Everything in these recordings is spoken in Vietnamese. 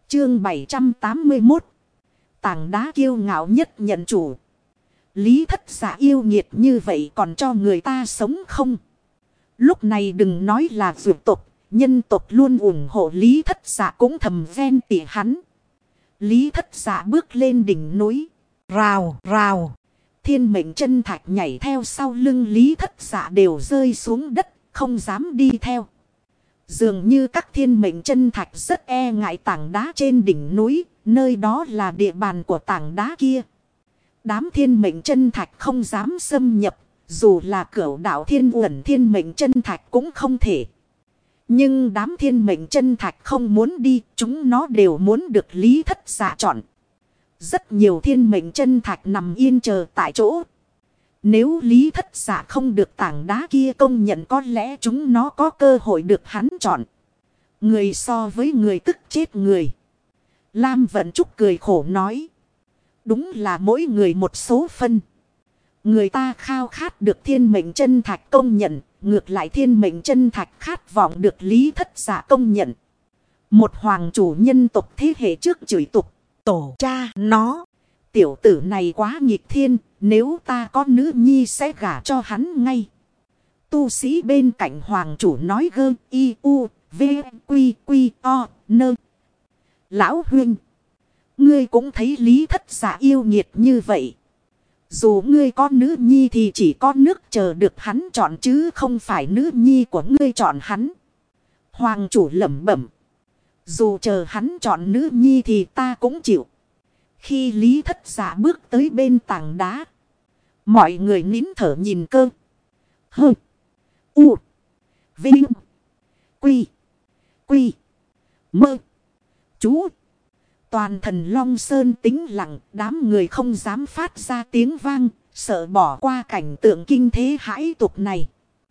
Chương 781. Tảng đá kiêu ngạo nhất nhận chủ. Lý Thất Dạ yêu nghiệt như vậy còn cho người ta sống không? Lúc này đừng nói là vượt tộc, nhân tộc luôn ủng hộ Lý Thất Dạ cũng thầm ven tỉ hắn. Lý Thất Dạ bước lên đỉnh núi. Rào rào. Thiên mệnh chân thạch nhảy theo sau lưng Lý Thất Dạ đều rơi xuống đất, không dám đi theo. Dường như các thiên mệnh chân thạch rất e ngại tảng đá trên đỉnh núi, nơi đó là địa bàn của tảng đá kia. Đám thiên mệnh chân thạch không dám xâm nhập, dù là cửu đạo thiên uẩn thiên mệnh chân thạch cũng không thể. Nhưng đám thiên mệnh chân thạch không muốn đi, chúng nó đều muốn được Lý Thất Dạ chọn. Rất nhiều thiên mệnh chân thạch nằm yên chờ tại chỗ. Nếu Lý Thất Dạ không được tảng đá kia công nhận có lẽ chúng nó có cơ hội được hắn chọn. Người so với người tức chết người. Lam Vận Trúc cười khổ nói. Đúng là mỗi người một số phân. Người ta khao khát được thiên mệnh chân thạch công nhận. Ngược lại thiên mệnh chân thạch khát vọng được Lý Thất Dạ công nhận. Một hoàng chủ nhân tộc thế hệ trước chửi tục. Tổ cha nó. Tiểu tử này quá nghịch thiên. Nếu ta có nữ nhi sẽ gả cho hắn ngay. Tu sĩ bên cạnh hoàng chủ nói gơ y u v quy quy o nơ. Lão huynh. Ngươi cũng thấy Lý Thất Dạ yêu nghiệt như vậy. Dù ngươi có nữ nhi thì chỉ có nước chờ được hắn chọn chứ không phải nữ nhi của ngươi chọn hắn. Hoàng chủ lẩm bẩm. Dù chờ hắn chọn nữ nhi thì ta cũng chịu. Khi Lý Thất Dạ bước tới bên tảng đá. Mọi người nín thở nhìn cơ. Hơ. U. Vinh. Quy. Quy. Mơ. Chú. Toàn thần Long Sơn tĩnh lặng. Đám người không dám phát ra tiếng vang. Sợ bỏ qua cảnh tượng kinh thế hãi tục này.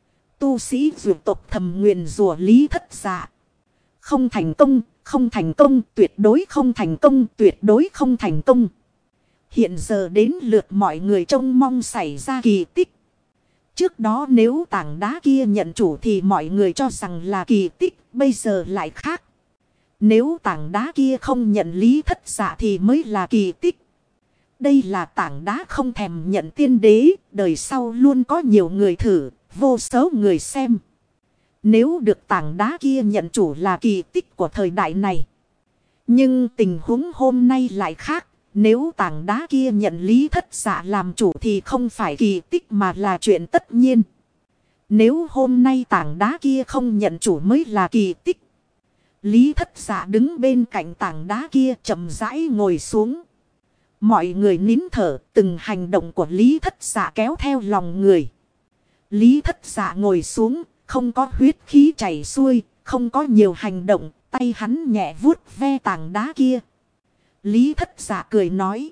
Tu sĩ vượt tộc thầm nguyền rủa Lý Thất Dạ. Không thành công. Không thành công. Tuyệt đối không thành công. Tuyệt đối không thành công. Hiện giờ đến lượt mọi người trông mong xảy ra kỳ tích. Trước đó nếu tảng đá kia nhận chủ thì mọi người cho rằng là kỳ tích. Bây giờ lại khác. Nếu tảng đá kia không nhận Lý Thất Dạ thì mới là kỳ tích. Đây là tảng đá không thèm nhận tiên đế. Đời sau luôn có nhiều người thử. Vô số người xem. Nếu được tảng đá kia nhận chủ là kỳ tích của thời đại này. Nhưng tình huống hôm nay lại khác. Nếu tảng đá kia nhận Lý Thất Dạ làm chủ thì không phải kỳ tích mà là chuyện tất nhiên. Nếu hôm nay tảng đá kia không nhận chủ mới là kỳ tích. Lý Thất Dạ đứng bên cạnh tảng đá kia chậm rãi ngồi xuống. Mọi người nín thở, từng hành động của Lý Thất Dạ kéo theo lòng người. Lý Thất Dạ ngồi xuống, không có huyết khí chảy xuôi, không có nhiều hành động, tay hắn nhẹ vuốt ve tảng đá kia. Lý Thất Dạ cười nói.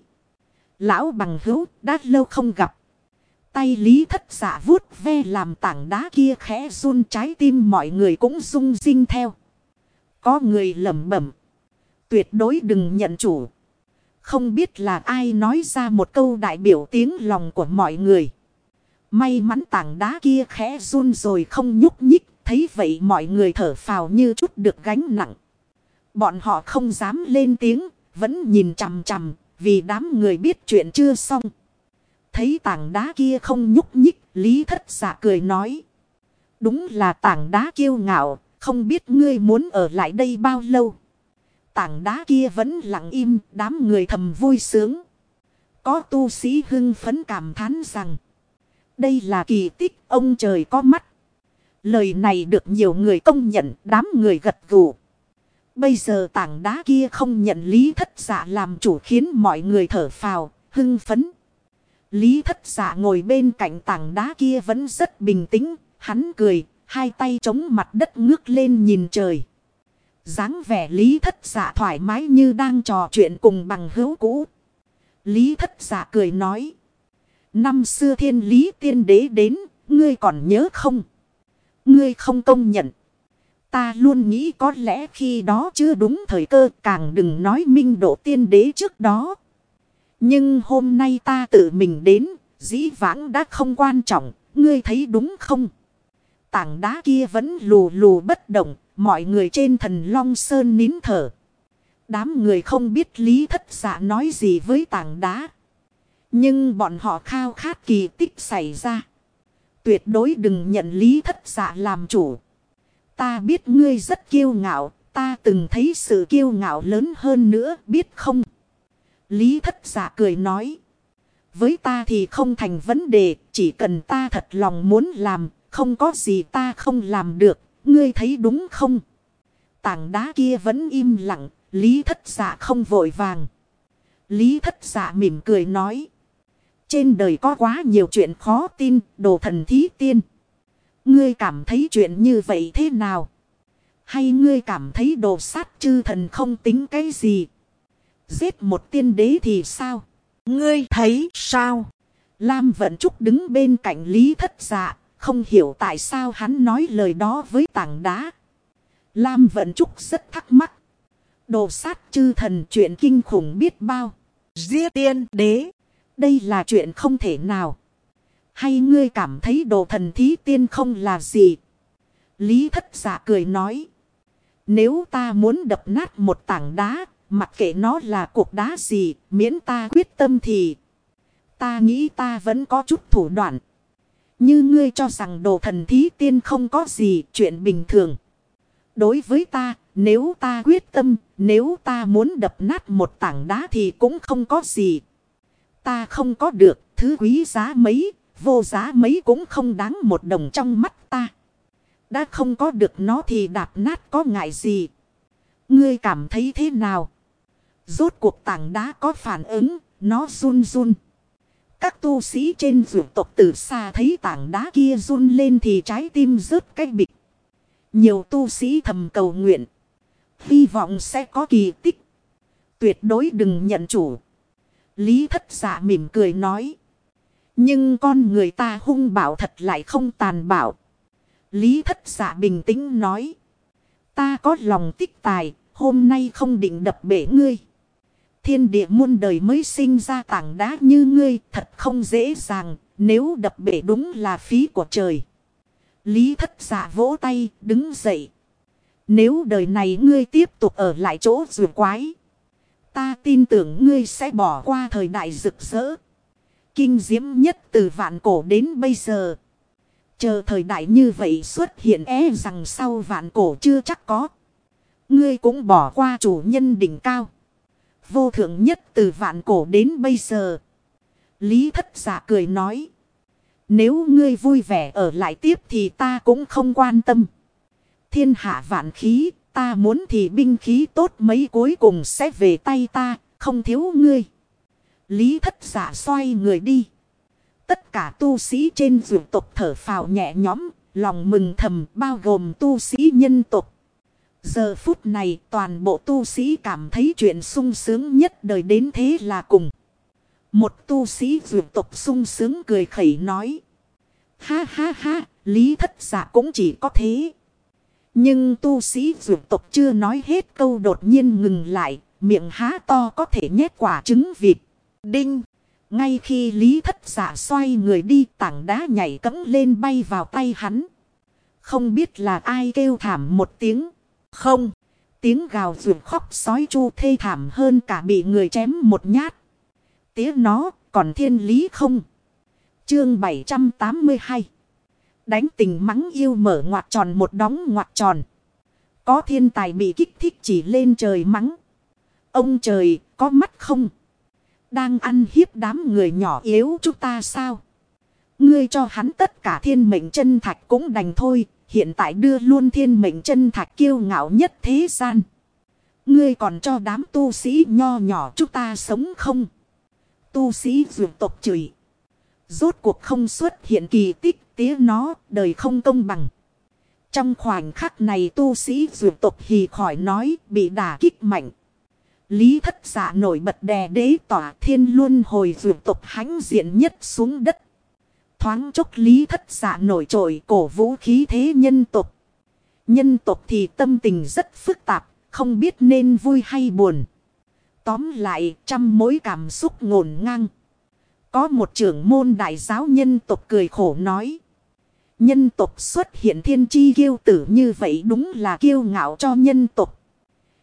Lão bằng hữu đã lâu không gặp. Tay Lý Thất Dạ vuốt ve làm tảng đá kia khẽ run, trái tim mọi người cũng rung rinh theo. Có người lẩm bẩm. Tuyệt đối đừng nhận chủ. Không biết là ai nói ra một câu đại biểu tiếng lòng của mọi người. May mắn tảng đá kia khẽ run rồi không nhúc nhích. Thấy vậy mọi người thở phào như chút được gánh nặng. Bọn họ không dám lên tiếng. Vẫn nhìn chằm chằm, vì đám người biết chuyện chưa xong. Thấy tảng đá kia không nhúc nhích, Lý Thất Dạ cười nói. Đúng là tảng đá kiêu ngạo, không biết ngươi muốn ở lại đây bao lâu. Tảng đá kia vẫn lặng im, đám người thầm vui sướng. Có tu sĩ hưng phấn cảm thán rằng. Đây là kỳ tích, ông trời có mắt. Lời này được nhiều người công nhận, đám người gật gù. Bây giờ tảng đá kia không nhận Lý Thất Dạ làm chủ khiến mọi người thở phào, hưng phấn. Lý Thất Dạ ngồi bên cạnh tảng đá kia vẫn rất bình tĩnh, hắn cười, hai tay chống mặt đất ngước lên nhìn trời. Dáng vẻ Lý Thất Dạ thoải mái như đang trò chuyện cùng bằng hữu cũ. Lý Thất Dạ cười nói. Năm xưa thiên lý tiên đế đến, ngươi còn nhớ không? Ngươi không công nhận. Ta luôn nghĩ có lẽ khi đó chưa đúng thời cơ, càng đừng nói minh độ tiên đế trước đó. Nhưng hôm nay ta tự mình đến, dĩ vãng đã không quan trọng, ngươi thấy đúng không? Tảng đá kia vẫn lù lù bất động, mọi người trên thần Long Sơn nín thở. Đám người không biết Lý Thất Dạ nói gì với tảng đá. Nhưng bọn họ khao khát kỳ tích xảy ra. Tuyệt đối đừng nhận Lý Thất Dạ làm chủ. Ta biết ngươi rất kiêu ngạo. Ta từng thấy sự kiêu ngạo lớn hơn nữa, biết không? Lý Thất Dạ cười nói. Với ta thì không thành vấn đề. Chỉ cần ta thật lòng muốn làm. Không có gì ta không làm được. Ngươi thấy đúng không? Tảng đá kia vẫn im lặng. Lý Thất Dạ không vội vàng. Lý Thất Dạ mỉm cười nói. Trên đời có quá nhiều chuyện khó tin. Đồ thần thí tiên. Ngươi cảm thấy chuyện như vậy thế nào? Hay ngươi cảm thấy đồ sát chư thần không tính cái gì? Giết một tiên đế thì sao? Ngươi thấy sao? Lam Vận Trúc đứng bên cạnh Lý Thất Dạ. Không hiểu tại sao hắn nói lời đó với tảng đá. Lam Vận Trúc rất thắc mắc. Đồ sát chư thần chuyện kinh khủng biết bao. Giết tiên đế. Đây là chuyện không thể nào. Hay ngươi cảm thấy đồ thần thí tiên không là gì? Lý Thất Dạ cười nói. Nếu ta muốn đập nát một tảng đá, mặc kệ nó là cục đá gì, miễn ta quyết tâm thì ta nghĩ ta vẫn có chút thủ đoạn. Như ngươi cho rằng đồ thần thí tiên không có gì, chuyện bình thường. Đối với ta, nếu ta quyết tâm, nếu ta muốn đập nát một tảng đá thì cũng không có gì. Ta không có được, thứ quý giá mấy, vô giá mấy cũng không đáng một đồng trong mắt ta. Đã không có được nó thì đạp nát có ngại gì. Ngươi cảm thấy thế nào? Rốt cuộc tảng đá có phản ứng, nó run run. Các tu sĩ trên vượt tộc từ xa thấy tảng đá kia run lên thì trái tim rớt cái bịch. Nhiều tu sĩ thầm cầu nguyện. Hy vọng sẽ có kỳ tích. Tuyệt đối đừng nhận chủ. Lý Thất Dạ mỉm cười nói. Nhưng con người ta hung bạo thật lại không tàn bạo. Lý Thất Dạ bình tĩnh nói. Ta có lòng tích tài. Hôm nay không định đập bể ngươi. Thiên địa muôn đời mới sinh ra tảng đá như ngươi. Thật không dễ dàng. Nếu đập bể đúng là phí của trời. Lý Thất Dạ vỗ tay đứng dậy. Nếu đời này ngươi tiếp tục ở lại chỗ rùa quái. Ta tin tưởng ngươi sẽ bỏ qua thời đại rực rỡ. Kinh diễm nhất từ vạn cổ đến bây giờ. Chờ thời đại như vậy xuất hiện rằng sau vạn cổ chưa chắc có. Ngươi cũng bỏ qua chủ nhân đỉnh cao. Vô thượng nhất từ vạn cổ đến bây giờ. Lý Thất Dạ cười nói. Nếu ngươi vui vẻ ở lại tiếp thì ta cũng không quan tâm. Thiên hạ vạn khí, ta muốn thì binh khí tốt mấy cuối cùng sẽ về tay ta, không thiếu ngươi. Lý Thất Dạ xoay người đi. Tất cả tu sĩ trên vượt tộc thở phào nhẹ nhõm, lòng mừng thầm bao gồm tu sĩ nhân tộc. Giờ phút này toàn bộ tu sĩ cảm thấy chuyện sung sướng nhất đời đến thế là cùng. Một tu sĩ vượt tộc sung sướng cười khẩy nói. Ha ha ha, Lý Thất Dạ cũng chỉ có thế. Nhưng tu sĩ vượt tộc chưa nói hết câu đột nhiên ngừng lại, miệng há to có thể nhét quả trứng vịt. Đinh! Ngay khi Lý Thất Dạ xoay người đi, tảng đá nhảy cẫng lên bay vào tay hắn. Không biết là ai kêu thảm một tiếng. Không! Tiếng gào rượt khóc sói chu thê thảm hơn cả bị người chém một nhát. Tía nó còn thiên lý không? Chương 782. Đánh tình mắng yêu mở ngoặc tròn một đóng ngoặc tròn. Có thiên tài bị kích thích chỉ lên trời mắng. Ông trời có mắt không? Đang ăn hiếp đám người nhỏ yếu chúng ta sao? Ngươi cho hắn tất cả thiên mệnh chân thạch cũng đành thôi. Hiện tại đưa luôn thiên mệnh chân thạch kiêu ngạo nhất thế gian. Ngươi còn cho đám tu sĩ nho nhỏ chúng ta sống không? Tu sĩ vượt tộc chửi. Rốt cuộc không xuất hiện kỳ tích, tía nó, đời không công bằng. Trong khoảnh khắc này tu sĩ vượt tộc hì khỏi nói, bị đả kích mạnh. Lý Thất Dạ nổi bật đè đế tỏa thiên luân hồi vượt tộc hãnh diện nhất xuống đất. Thoáng chốc Lý Thất Dạ nổi trội cổ vũ khí thế nhân tộc. Nhân tộc thì tâm tình rất phức tạp, không biết nên vui hay buồn. Tóm lại trăm mối cảm xúc ngổn ngang. Có một trưởng môn đại giáo nhân tộc cười khổ nói. Nhân tộc xuất hiện thiên chi kiêu tử như vậy đúng là kiêu ngạo cho nhân tộc.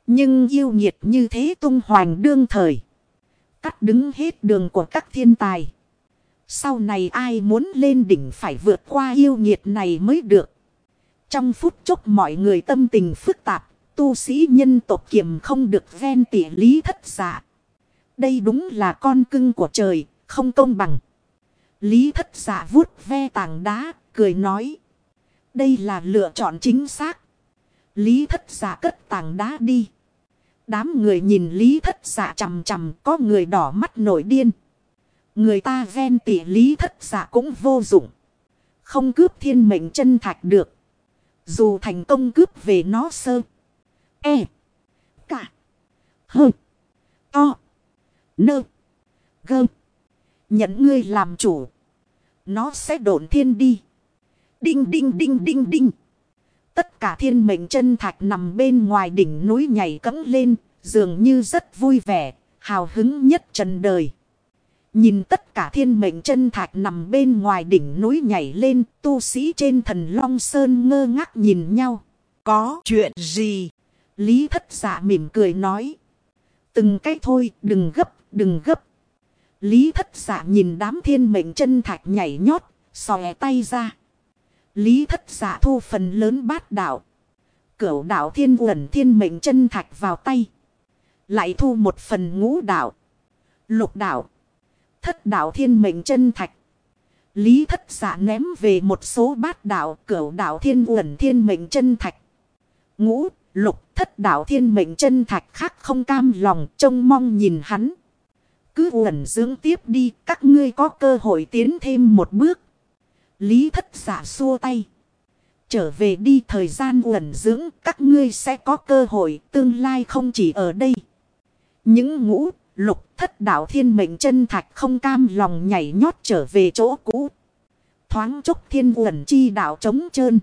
Nhưng yêu nghiệt như thế tung hoành đương thời. Cắt đứng hết đường của các thiên tài. Sau này ai muốn lên đỉnh phải vượt qua yêu nghiệt này mới được. Trong phút chốc mọi người tâm tình phức tạp. Tu sĩ nhân tộc kiềm không được ven tỉ Lý Thất Dạ. Đây đúng là con cưng của trời, không công bằng. Lý Thất Dạ vuốt ve tảng đá, cười nói. Đây là lựa chọn chính xác. Lý Thất Dạ cất tảng đá đi. Đám người nhìn Lý Thất Dạ chằm chằm, có người đỏ mắt nổi điên. Người ta ven tỉ Lý Thất Dạ cũng vô dụng. Không cướp thiên mệnh chân thạch được. Dù thành công cướp về nó sơ. E. Cả. Hơ. To. Nơ. Gơ. Nhận ngươi làm chủ. Nó sẽ độn thiên đi. Đinh đinh đinh đinh đinh. Tất cả thiên mệnh chân thạch nằm bên ngoài đỉnh núi nhảy cẫng lên. Dường như rất vui vẻ. Hào hứng nhất trần đời. Nhìn tất cả thiên mệnh chân thạch nằm bên ngoài đỉnh núi nhảy lên. Tu sĩ trên Thần Long Sơn ngơ ngác nhìn nhau. Có chuyện gì? Lý Thất Dạ mỉm cười nói. Từng cái thôi, đừng gấp, đừng gấp. Lý Thất Dạ nhìn đám thiên mệnh chân thạch nhảy nhót, xòe tay ra. Lý Thất Dạ thu phần lớn bát đạo. Cửu đạo thiên uẩn thiên mệnh chân thạch vào tay. Lại thu một phần ngũ đạo. Lục đạo. Thất đạo thiên mệnh chân thạch. Lý Thất Dạ ném về một số bát đạo cửu đạo thiên uẩn thiên mệnh chân thạch. Ngũ, lục, thất đạo thiên mệnh chân thạch khác không cam lòng trông mong nhìn hắn. Cứ uẩn dưỡng tiếp đi, các ngươi có cơ hội tiến thêm một bước. Lý Thất Dạ xua tay. Trở về đi, thời gian uẩn dưỡng, các ngươi sẽ có cơ hội, tương lai không chỉ ở đây. Những ngũ, lục, thất đạo thiên mệnh chân thạch không cam lòng nhảy nhót trở về chỗ cũ. Thoáng chốc thiên uẩn chi đạo trống trơn.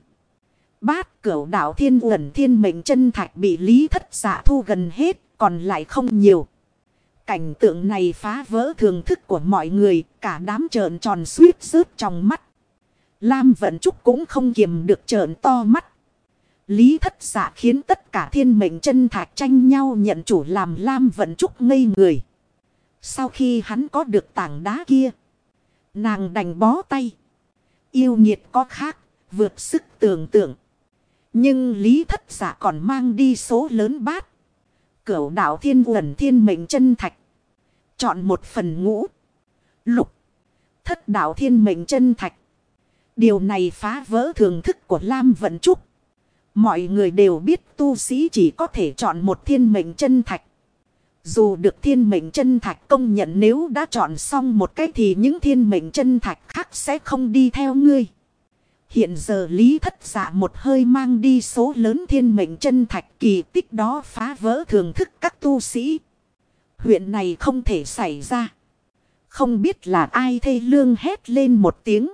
Bát cửu đạo thiên uẩn thiên mệnh chân thạch bị Lý Thất Dạ thu gần hết, còn lại không nhiều. Cảnh tượng này phá vỡ thường thức của mọi người, cả đám trợn tròn suýt rớt trong mắt. Lam Vận Trúc cũng không kiềm được trợn to mắt. Lý Thất Dạ khiến tất cả thiên mệnh chân thạch tranh nhau nhận chủ làm Lam Vận Trúc ngây người. Sau khi hắn có được tảng đá kia, nàng đành bó tay. Yêu nghiệt có khác, vượt sức tưởng tượng. Nhưng Lý Thất Dạ còn mang đi số lớn bát. Cửu đạo thiên uẩn thiên mệnh chân thạch. Chọn một phần ngũ. Lục. Thất đạo thiên mệnh chân thạch. Điều này phá vỡ thường thức của Lam Vận Trúc. Mọi người đều biết tu sĩ chỉ có thể chọn một thiên mệnh chân thạch. Dù được thiên mệnh chân thạch công nhận, nếu đã chọn xong một cái thì những thiên mệnh chân thạch khác sẽ không đi theo ngươi. Hiện giờ Lý Thất Dạ một hơi mang đi số lớn thiên mệnh chân thạch, kỳ tích đó phá vỡ thường thức các tu sĩ. Huyện này không thể xảy ra. Không biết là ai thê lương hét lên một tiếng.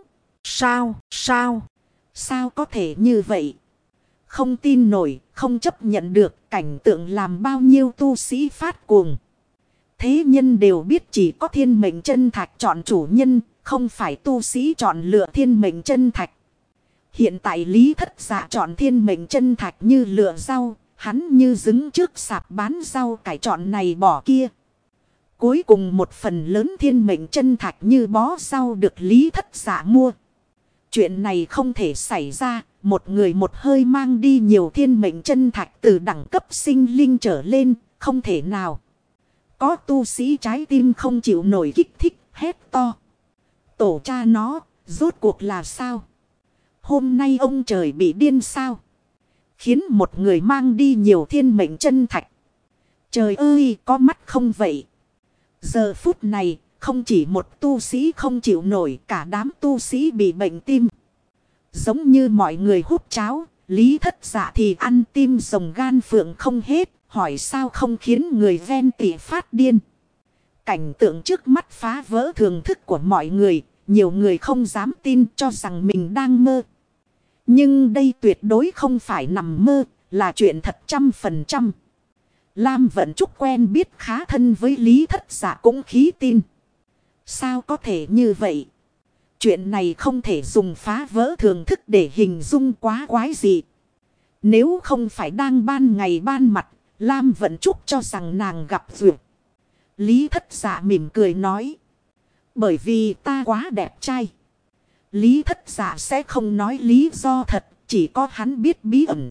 Sao có thể như vậy? Không tin nổi, không chấp nhận được, cảnh tượng làm bao nhiêu tu sĩ phát cuồng. Thế nhân đều biết chỉ có thiên mệnh chân thạch chọn chủ nhân, không phải tu sĩ chọn lựa thiên mệnh chân thạch. Hiện tại Lý Thất Dạ chọn thiên mệnh chân thạch như lựa rau, hắn như đứng trước sạp bán rau cải chọn này bỏ kia. Cuối cùng một phần lớn thiên mệnh chân thạch như bó rau được Lý Thất Dạ mua. Chuyện này không thể xảy ra, một người một hơi mang đi nhiều thiên mệnh chân thạch từ đẳng cấp sinh linh trở lên, không thể nào. Có tu sĩ trái tim không chịu nổi kích thích, hét to. Tổ cha nó, rốt cuộc là sao? Hôm nay ông trời bị điên sao? Khiến một người mang đi nhiều thiên mệnh chân thạch. Trời ơi, có mắt không vậy? Giờ phút này, không chỉ một tu sĩ không chịu nổi, cả đám tu sĩ bị bệnh tim. Giống như mọi người hút cháo, Lý Thất Dạ thì ăn tim rồng gan phượng không hết, hỏi sao không khiến người ven tỉ phát điên. Cảnh tượng trước mắt phá vỡ thường thức của mọi người, nhiều người không dám tin cho rằng mình đang mơ. Nhưng đây tuyệt đối không phải nằm mơ, là chuyện thật 100%. Lam Vận Trúc quen biết khá thân với Lý Thất Dạ cũng khí tin. Sao có thể như vậy? Chuyện này không thể dùng phá vỡ thường thức để hình dung, quá quái dị. Nếu không phải đang ban ngày ban mặt, Lam Vận Trúc cho rằng nàng gặp duyệt. Lý Thất Dạ mỉm cười nói. Bởi vì ta quá đẹp trai. Lý Thất Dạ sẽ không nói lý do thật. Chỉ có hắn biết bí ẩn.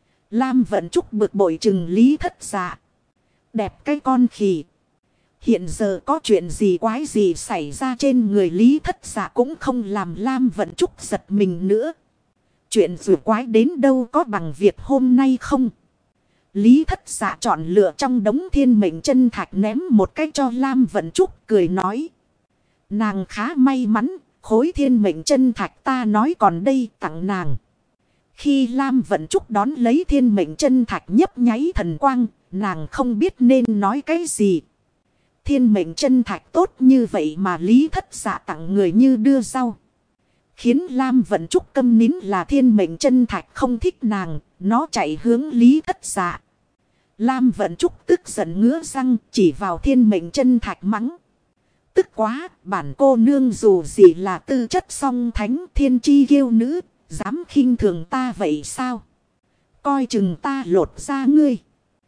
Lam Vận Trúc bực bội chừng Lý Thất Dạ. Đẹp cái con khỉ. Hiện giờ có chuyện gì quái gì xảy ra trên người Lý Thất Dạ cũng không làm Lam Vận Trúc giật mình nữa. Chuyện dù quái đến đâu có bằng việc hôm nay không. Lý Thất Dạ chọn lựa trong đống thiên mệnh chân thạch ném một cái cho Lam Vận Trúc cười nói. Nàng khá may mắn, khối thiên mệnh chân thạch ta nói còn đây tặng nàng. Khi Lam Vận Trúc đón lấy thiên mệnh chân thạch nhấp nháy thần quang, nàng không biết nên nói cái gì. Thiên mệnh chân thạch tốt như vậy mà Lý Thất Dạ tặng người như đưa rau. Khiến Lam Vận Trúc câm nín là thiên mệnh chân thạch không thích nàng, nó chạy hướng Lý Thất Dạ. Lam Vận Trúc tức giận ngứa răng chỉ vào thiên mệnh chân thạch mắng. Tức quá, bản cô nương dù gì là tư chất song thánh thiên chi kiêu nữ, dám khinh thường ta vậy sao? Coi chừng ta lột ra ngươi.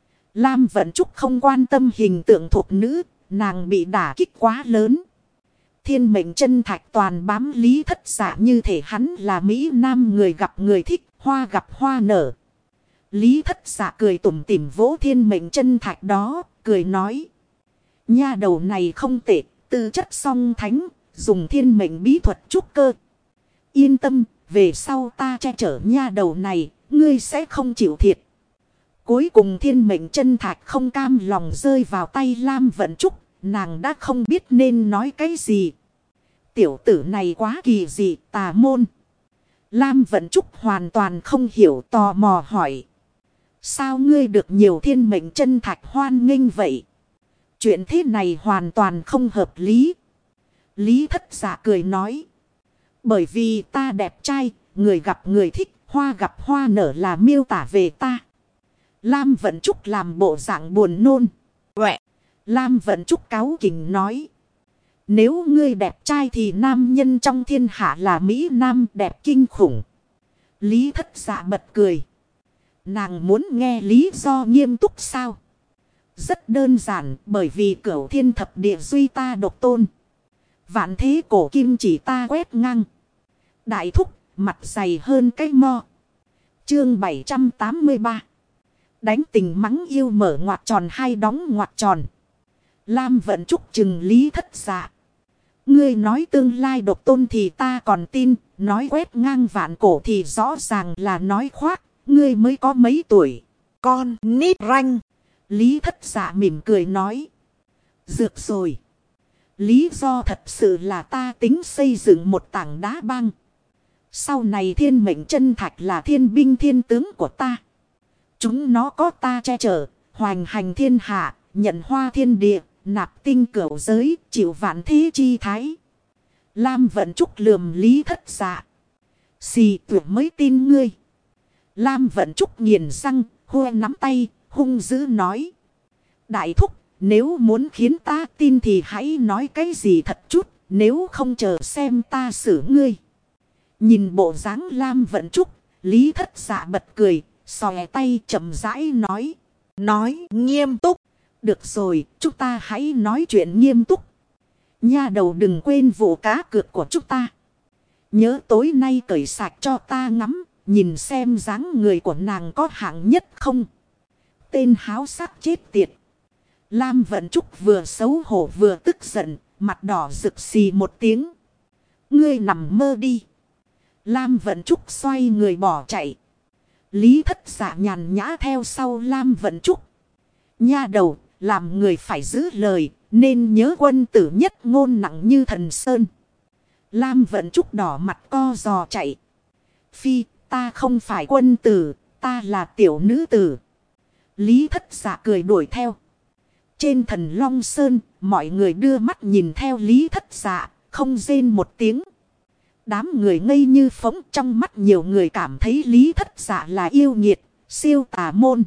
Lam Vận Trúc không quan tâm hình tượng thuộc nữ, nàng bị đả kích quá lớn. Thiên mệnh chân thạch toàn bám Lý Thất Dạ như thể hắn là Mỹ Nam người gặp người thích, hoa gặp hoa nở. Lý Thất Dạ cười tủm tỉm vỗ thiên mệnh chân thạch đó, cười nói. Nha đầu này không tệ, tư chất song thánh, dùng thiên mệnh bí thuật trúc cơ. Yên tâm, về sau ta che chở nha đầu này, ngươi sẽ không chịu thiệt. Cuối cùng thiên mệnh chân thạch không cam lòng rơi vào tay Lam Vận Trúc, nàng đã không biết nên nói cái gì. Tiểu tử này quá kỳ dị, tà môn. Lam Vận Trúc hoàn toàn không hiểu, tò mò hỏi. Sao ngươi được nhiều thiên mệnh chân thạch hoan nghênh vậy? Chuyện thế này hoàn toàn không hợp lý. Lý Thất Dạ cười nói. Bởi vì ta đẹp trai, người gặp người thích, hoa gặp hoa nở là miêu tả về ta. Lam Vận Trúc làm bộ dạng buồn nôn. Quẹ! Lam Vận Trúc cáu kỉnh nói. Nếu ngươi đẹp trai thì nam nhân trong thiên hạ là Mỹ Nam đẹp kinh khủng. Lý Thất Dạ bật cười. Nàng muốn nghe lý do nghiêm túc sao? Rất đơn giản, bởi vì cửu thiên thập địa duy ta độc tôn. Vạn thế cổ kim chỉ ta quét ngang. Đại thúc, mặt dày hơn cái mo. Chương 783. Đánh tình mắng yêu mở ngoặc tròn hay đóng ngoặc tròn. Lam Vận Trúc chừng Lý Thất Dạ. Ngươi nói tương lai độc tôn thì ta còn tin, nói quét ngang vạn cổ thì rõ ràng là nói khoác, ngươi mới có mấy tuổi. Con nít ranh. Lý Thất Dạ mỉm cười nói. Dược rồi. Lý do thật sự là ta tính xây dựng một tảng đá băng. Sau này thiên mệnh chân thạch là thiên binh thiên tướng của ta. Chúng nó có ta che chở, hoành hành thiên hạ, nhận hoa thiên địa, nạp tinh cửu giới, chịu vạn thế chi thái. Lam Vận Trúc lườm Lý Thất Dạ. Xì tuyệt mới tin ngươi. Lam Vận Trúc nghiền răng, hô nắm tay, hung dữ nói. Đại thúc, nếu muốn khiến ta tin thì hãy nói cái gì thật chút, nếu không chờ xem ta xử ngươi. Nhìn bộ dáng Lam Vận Trúc, Lý Thất Dạ bật cười, xòe tay chậm rãi nói. Nói nghiêm túc. Được rồi, chúng ta hãy nói chuyện nghiêm túc. Nha đầu đừng quên vụ cá cược của chúng ta. Nhớ tối nay cởi sạch cho ta ngắm, nhìn xem dáng người của nàng có hạng nhất không. Tên háo sắc chết tiệt. Lam Vận Trúc vừa xấu hổ vừa tức giận, mặt đỏ rực xì một tiếng. Ngươi nằm mơ đi. Lam Vận Trúc xoay người bỏ chạy. Lý Thất Dạ nhàn nhã theo sau Lam Vận Trúc. Nha đầu, làm người phải giữ lời, nên nhớ quân tử nhất ngôn nặng như thần sơn. Lam Vận Trúc đỏ mặt co giò chạy. Phi, ta không phải quân tử, ta là tiểu nữ tử. Lý Thất Dạ cười đuổi theo. Trên Thần Long Sơn, mọi người đưa mắt nhìn theo Lý Thất Dạ, không rên một tiếng. Đám người ngây như phóng, trong mắt nhiều người cảm thấy Lý Thất Dạ là yêu nghiệt, siêu tà môn.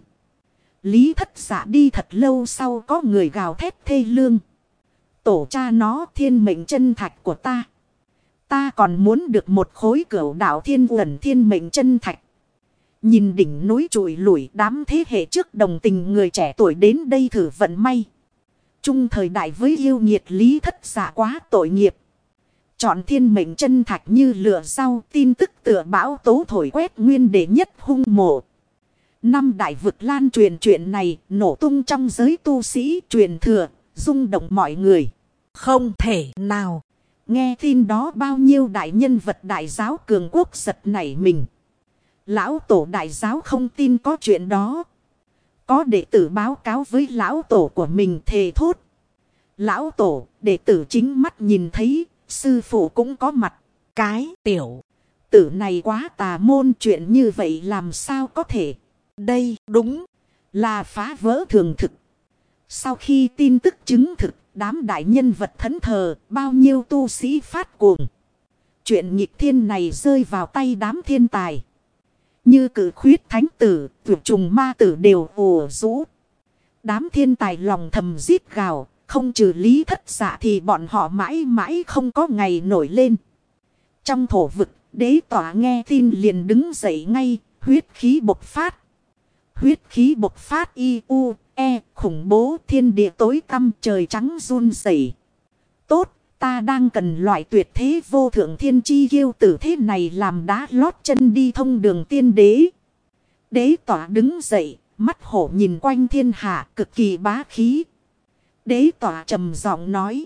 Lý Thất Dạ đi thật lâu sau có người gào thét thê lương. Tổ cha nó thiên mệnh chân thạch của ta. Ta còn muốn được một khối cửu đạo thiên uẩn thiên mệnh chân thạch. Nhìn đỉnh núi trụi lủi, đám thế hệ trước đồng tình người trẻ tuổi đến đây thử vận may. Chung thời đại với yêu nghiệt Lý Thất Dạ quá tội nghiệp. Chọn thiên mệnh chân thạch như lửa sau, tin tức tựa bão tố thổi quét nguyên đệ nhất hung mộ. Năm đại vực lan truyền chuyện này, nổ tung trong giới tu sĩ truyền thừa, rung động mọi người. Không thể nào. Nghe tin đó bao nhiêu đại nhân vật đại giáo cường quốc giật nảy mình. Lão tổ đại giáo không tin có chuyện đó. Có đệ tử báo cáo với lão tổ của mình thề thốt. Lão tổ, đệ tử chính mắt nhìn thấy, sư phụ cũng có mặt. Cái tiểu tử này quá tà môn, chuyện như vậy làm sao có thể. Đây đúng là phá vỡ thường thực. Sau khi tin tức chứng thực, đám đại nhân vật thẫn thờ, bao nhiêu tu sĩ phát cuồng. Chuyện nghịch thiên này rơi vào tay đám thiên tài. Như cử khuyết thánh tử, tuyệt trùng ma tử đều ùa rũ. Đám thiên tài lòng thầm giết gào, không trừ Lý Thất Dạ thì bọn họ mãi mãi không có ngày nổi lên. Trong thổ vực, đế tỏa nghe tin liền đứng dậy ngay, huyết khí bộc phát. Huyết khí bộc phát khủng bố, thiên địa tối tăm, trời trắng run rẩy. Tốt, ta đang cần loại tuyệt thế vô thượng thiên chi kiêu tử thế này làm đá lót chân đi thông đường tiên đế. Đế tỏa đứng dậy, mắt hổ nhìn quanh thiên hạ, cực kỳ bá khí. Đế tỏa trầm giọng nói.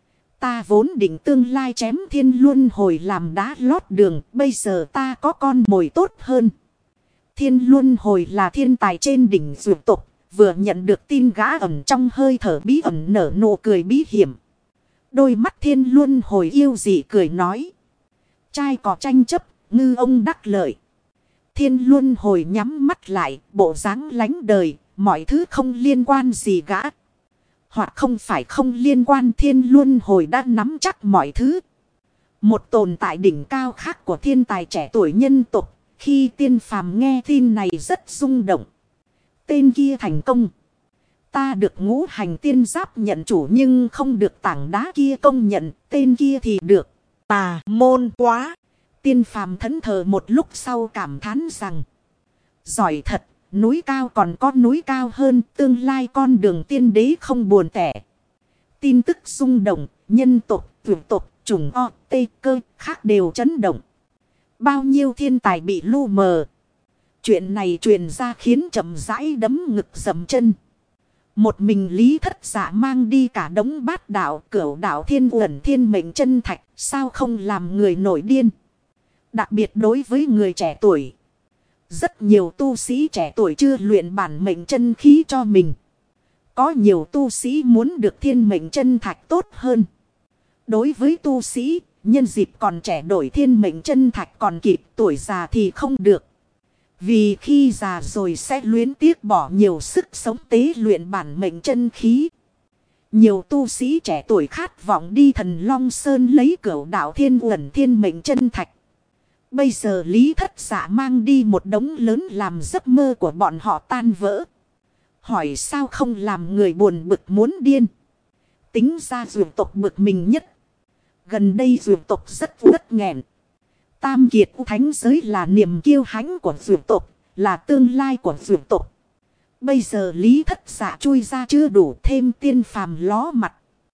Ta vốn định tương lai chém thiên luân hồi làm đá lót đường, bây giờ ta có con mồi tốt hơn. Thiên luân hồi là thiên tài trên đỉnh dược tộc, vừa nhận được tin gã ẩn trong hơi thở bí ẩn nở nụ cười bí hiểm. Đôi mắt thiên luân hồi yêu dị cười nói. Trai có tranh chấp, ngư ông đắc lợi. Thiên luân hồi nhắm mắt lại, bộ dáng lánh đời, mọi thứ không liên quan gì gã. Hoặc không phải không liên quan, thiên luân hồi đã nắm chắc mọi thứ. Một tồn tại đỉnh cao khác của thiên tài trẻ tuổi nhân tộc. Khi tiên phàm nghe tin này rất rung động. Tên kia thành công. Ta được ngũ hành tiên giáp nhận chủ nhưng không được tảng đá kia công nhận. Tên kia thì được. Tà môn quá. Tiên phàm thẫn thờ một lúc sau cảm thán rằng. Giỏi thật, núi cao còn có núi cao hơn. Tương lai con đường tiên đế không buồn tẻ. Tin tức rung động, nhân tộc, tuyển tộc, chủng o, tê cơ khác đều chấn động. Bao nhiêu thiên tài bị lu mờ. Chuyện này truyền ra khiến chậm rãi đấm ngực dầm chân. Một mình Lý Thất Dạ mang đi cả đống bát đạo, cửu đạo thiên uẩn thiên mệnh chân thạch. Sao không làm người nổi điên. Đặc biệt đối với người trẻ tuổi. Rất nhiều tu sĩ trẻ tuổi chưa luyện bản mệnh chân khí cho mình. Có nhiều tu sĩ muốn được thiên mệnh chân thạch tốt hơn. Đối với tu sĩ, nhân dịp còn trẻ đổi thiên mệnh chân thạch còn kịp, tuổi già thì không được. Vì khi già rồi sẽ luyến tiếc bỏ nhiều sức sống tế luyện bản mệnh chân khí. Nhiều tu sĩ trẻ tuổi khát vọng đi Thần Long Sơn lấy cửu đạo thiên uẩn thiên mệnh chân thạch. Bây giờ Lý Thất Dạ mang đi một đống lớn làm giấc mơ của bọn họ tan vỡ. Hỏi sao không làm người buồn bực muốn điên. Tính ra dược tộc bực mình nhất. Gần đây dược tộc rất nghẹn. Tam kiệt thánh giới là niềm kiêu hãnh của dược tộc, là tương lai của dược tộc. Bây giờ Lý Thất Dạ chui ra chưa đủ, thêm tiên phàm ló mặt.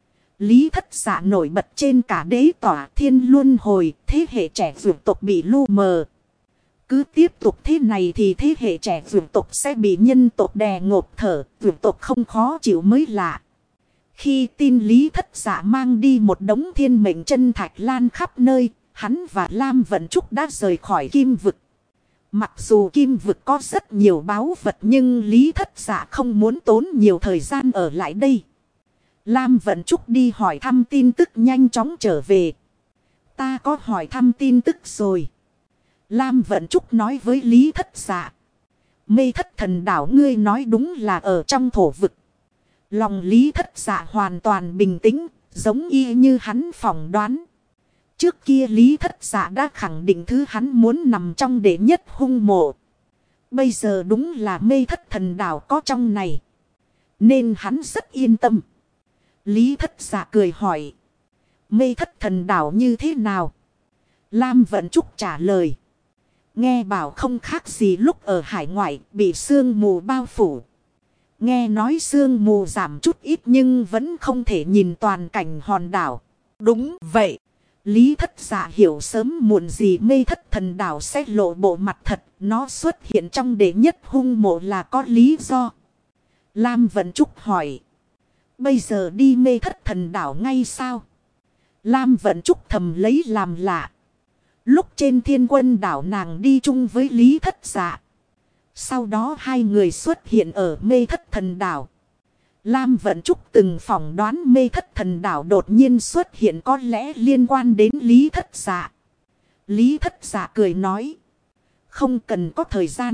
Lý Thất Dạ nổi bật trên cả đế tỏa thiên luân hồi, thế hệ trẻ dược tộc bị lu mờ. Cứ tiếp tục thế này thì thế hệ trẻ dược tộc sẽ bị nhân tộc đè ngộp thở, dược tộc không khó chịu mới lạ. Khi tin Lý Thất Dạ mang đi một đống thiên mệnh chân thạch lan khắp nơi, hắn và Lam Vận Trúc đã rời khỏi kim vực. Mặc dù kim vực có rất nhiều báu vật nhưng Lý Thất Dạ không muốn tốn nhiều thời gian ở lại đây. Lam Vận Trúc đi hỏi thăm tin tức nhanh chóng trở về. Ta có hỏi thăm tin tức rồi. Lam Vận Trúc nói với Lý Thất Dạ. Mê Thất Thần đảo ngươi nói đúng là ở trong thổ vực. Lòng Lý Thất Dạ hoàn toàn bình tĩnh, giống y như hắn phỏng đoán. Trước kia Lý Thất Dạ đã khẳng định thứ hắn muốn nằm trong đệ nhất hung mộ. Bây giờ đúng là Mê Thất Thần đảo có trong này. Nên hắn rất yên tâm. Lý Thất Dạ cười hỏi. Mê Thất Thần đảo như thế nào? Lam Vận Trúc trả lời. Nghe bảo không khác gì lúc ở hải ngoại bị sương mù bao phủ. Nghe nói sương mù giảm chút ít nhưng vẫn không thể nhìn toàn cảnh hòn đảo. Đúng vậy. Lý Thất Dạ hiểu sớm muộn gì Mê Thất Thần Đảo sẽ lộ bộ mặt thật. Nó xuất hiện trong đệ nhất hung mộ là có lý do. Lam Vận Trúc hỏi. Bây giờ đi Mê Thất Thần Đảo ngay sao? Lam Vận Trúc thầm lấy làm lạ. Lúc trên Thiên Quân Đảo nàng đi chung với Lý Thất Dạ. Sau đó hai người xuất hiện ở Mê Thất Thần Đảo. Lam Vận Trúc từng phỏng đoán Mê Thất Thần Đảo đột nhiên xuất hiện có lẽ liên quan đến Lý Thất Dạ. Lý Thất Dạ cười nói. Không cần có thời gian.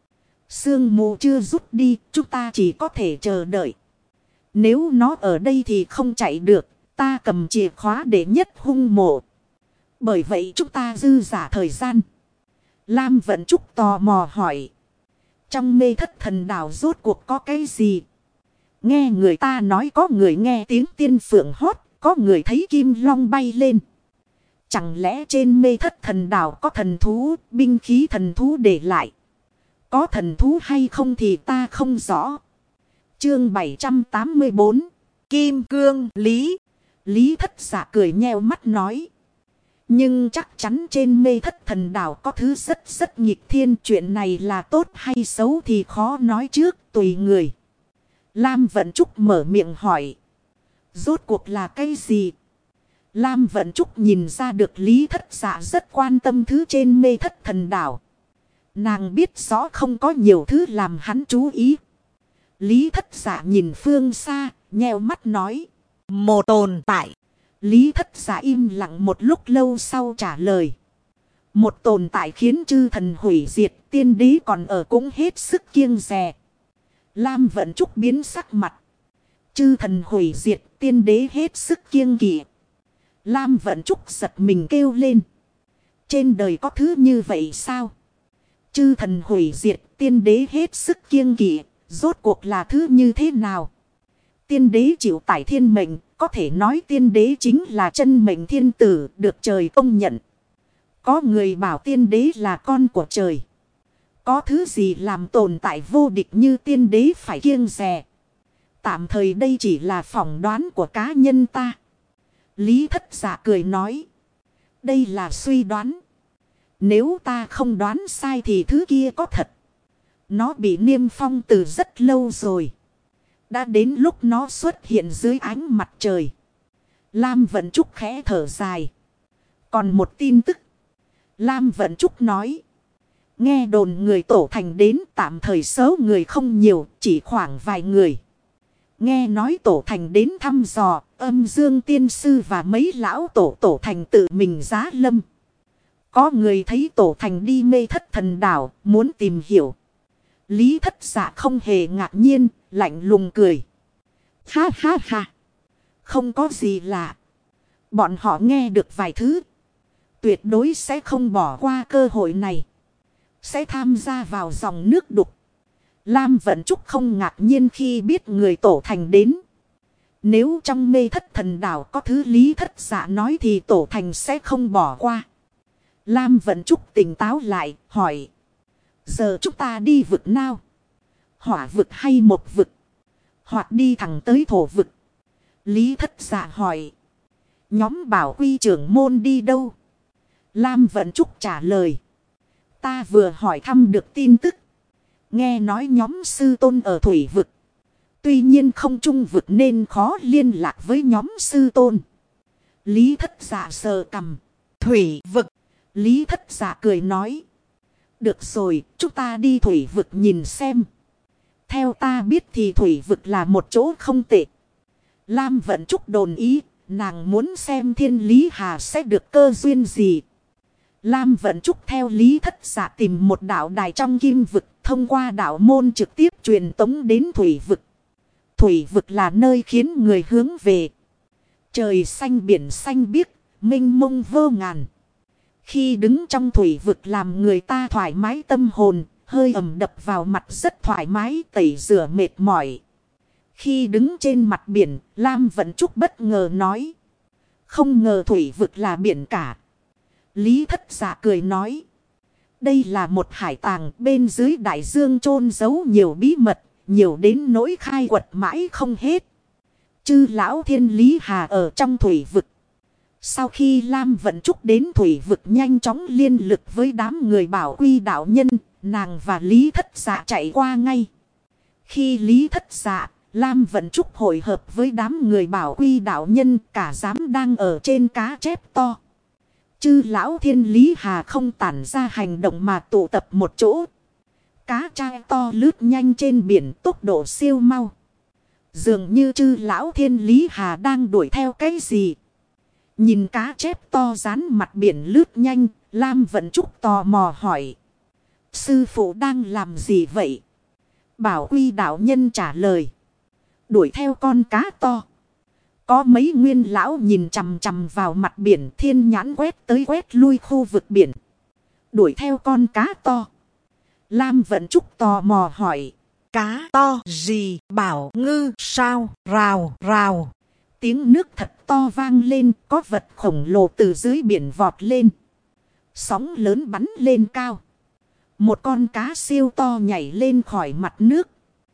Sương mù chưa rút đi, chúng ta chỉ có thể chờ đợi. Nếu nó ở đây thì không chạy được, ta cầm chìa khóa để nhất hung mộ. Bởi vậy chúng ta dư giả thời gian. Lam Vận Trúc tò mò hỏi. Trong Mê Thất Thần Đảo rốt cuộc có cái gì? Nghe người ta nói có người nghe tiếng tiên phượng hót, có người thấy kim long bay lên. Chẳng lẽ trên Mê Thất Thần Đảo có thần thú, binh khí thần thú để lại? Có thần thú hay không thì ta không rõ. Chương 784 Kim Cương Lý. Lý Thất Dạ cười nheo mắt nói. Nhưng chắc chắn trên Mê Thất Thần Đảo có thứ rất nghịch thiên. Chuyện này là tốt hay xấu thì khó nói trước, tùy người. Lam Vận Trúc mở miệng hỏi. Rốt cuộc là cái gì? Lam Vận Trúc nhìn ra được Lý Thất Dạ rất quan tâm thứ trên Mê Thất Thần Đảo. Nàng biết rõ không có nhiều thứ làm hắn chú ý. Lý Thất Dạ nhìn phương xa, nheo mắt nói. Một tồn tại. Lý Thất Dạ im lặng một lúc lâu sau trả lời. Một tồn tại khiến chư thần hủy diệt, tiên đế còn ở cũng hết sức kiêng dè. Lam Vận Trúc biến sắc mặt. Chư thần hủy diệt, tiên đế hết sức kiêng kỵ. Lam Vận Trúc giật mình kêu lên. Trên đời có thứ như vậy sao? Chư thần hủy diệt, tiên đế hết sức kiêng kỵ. Rốt cuộc là thứ như thế nào? Tiên đế chịu tải thiên mệnh. Có thể nói tiên đế chính là chân mệnh thiên tử được trời công nhận. Có người bảo tiên đế là con của trời. Có thứ gì làm tồn tại vô địch như tiên đế phải kiêng dè. Tạm thời đây chỉ là phỏng đoán của cá nhân ta. Lý Thất Dạ cười nói. Đây là suy đoán. Nếu ta không đoán sai thì thứ kia có thật. Nó bị niêm phong từ rất lâu rồi. Đã đến lúc nó xuất hiện dưới ánh mặt trời. Lam Vận Trúc khẽ thở dài. Còn một tin tức. Lam Vận Trúc nói. Nghe đồn người tổ thành đến tạm thời số người không nhiều, chỉ khoảng vài người. Nghe nói tổ thành đến thăm dò, Âm Dương Tiên Sư và mấy lão tổ thành tự mình giá lâm. Có người thấy tổ thành đi Mê Thất Thần Đảo, muốn tìm hiểu. Lý Thất Dạ không hề ngạc nhiên, lạnh lùng cười. Ha ha ha. Không có gì lạ. Bọn họ nghe được vài thứ. Tuyệt đối sẽ không bỏ qua cơ hội này. Sẽ tham gia vào dòng nước đục. Lam Vận Trúc không ngạc nhiên khi biết người tổ thành đến. Nếu trong Mê Thất Thần Đảo có thứ Lý Thất Dạ nói thì tổ thành sẽ không bỏ qua. Lam Vận Trúc tỉnh táo lại, hỏi. Giờ chúng ta đi vực nào? Hỏa vực hay một vực? Hoặc đi thẳng tới thổ vực? Lý Thất Dạ hỏi. Nhóm bảo quy trưởng môn đi đâu? Lam Vận Trúc trả lời. Ta vừa hỏi thăm được tin tức. Nghe nói nhóm sư tôn ở thủy vực. Tuy nhiên không trung vực nên khó liên lạc với nhóm sư tôn. Lý Thất Dạ sờ cằm. Thủy vực. Lý Thất Dạ cười nói. Được rồi, chúng ta đi thủy vực nhìn xem. Theo ta biết thì thủy vực là một chỗ không tệ. Lam Vận Trúc đồn ý, nàng muốn xem Thiên Lý Hà sẽ được cơ duyên gì. Lam Vận Trúc theo Lý Thất Dạ tìm một đạo đài trong kim vực, thông qua đạo môn trực tiếp truyền tống đến thủy vực. Thủy vực là nơi khiến người hướng về. Trời xanh biển xanh biếc, mênh mông vô ngàn. Khi đứng trong thủy vực làm người ta thoải mái tâm hồn, hơi ẩm đập vào mặt rất thoải mái tẩy rửa mệt mỏi. Khi đứng trên mặt biển, Lam Vận Trúc bất ngờ nói. Không ngờ thủy vực là biển cả. Lý Thất Dạ cười nói. Đây là một hải tàng bên dưới đại dương chôn giấu nhiều bí mật, nhiều đến nỗi khai quật mãi không hết. Chư lão Thiên Lý Hà ở trong thủy vực. Sau khi Lam Vận Trúc đến thủy vực nhanh chóng liên lực với đám người Bảo Quy đạo nhân, nàng và Lý Thất Dạ chạy qua ngay. Khi Lý Thất Dạ, Lam Vận Trúc hội hợp với đám người Bảo Quy đạo nhân, cả đám đang ở trên cá chép to. Chư lão Thiên Lý Hà không tản ra hành động mà tụ tập một chỗ. Cá trai to lướt nhanh trên biển, tốc độ siêu mau. Dường như chư lão Thiên Lý Hà đang đuổi theo cái gì. Nhìn cá chép to dán mặt biển lướt nhanh, Lam Vận Trúc tò mò hỏi. Sư phụ đang làm gì vậy? Bảo Quy đạo nhân trả lời. Đuổi theo con cá to. Có mấy nguyên lão nhìn chằm chằm vào mặt biển, thiên nhãn quét tới quét lui khu vực biển. Đuổi theo con cá to. Lam Vận Trúc tò mò hỏi. Cá to gì? Bảo ngư sao? Rào rào. Tiếng nước thật to vang lên, có vật khổng lồ từ dưới biển vọt lên. Sóng lớn bắn lên cao. Một con cá siêu to nhảy lên khỏi mặt nước.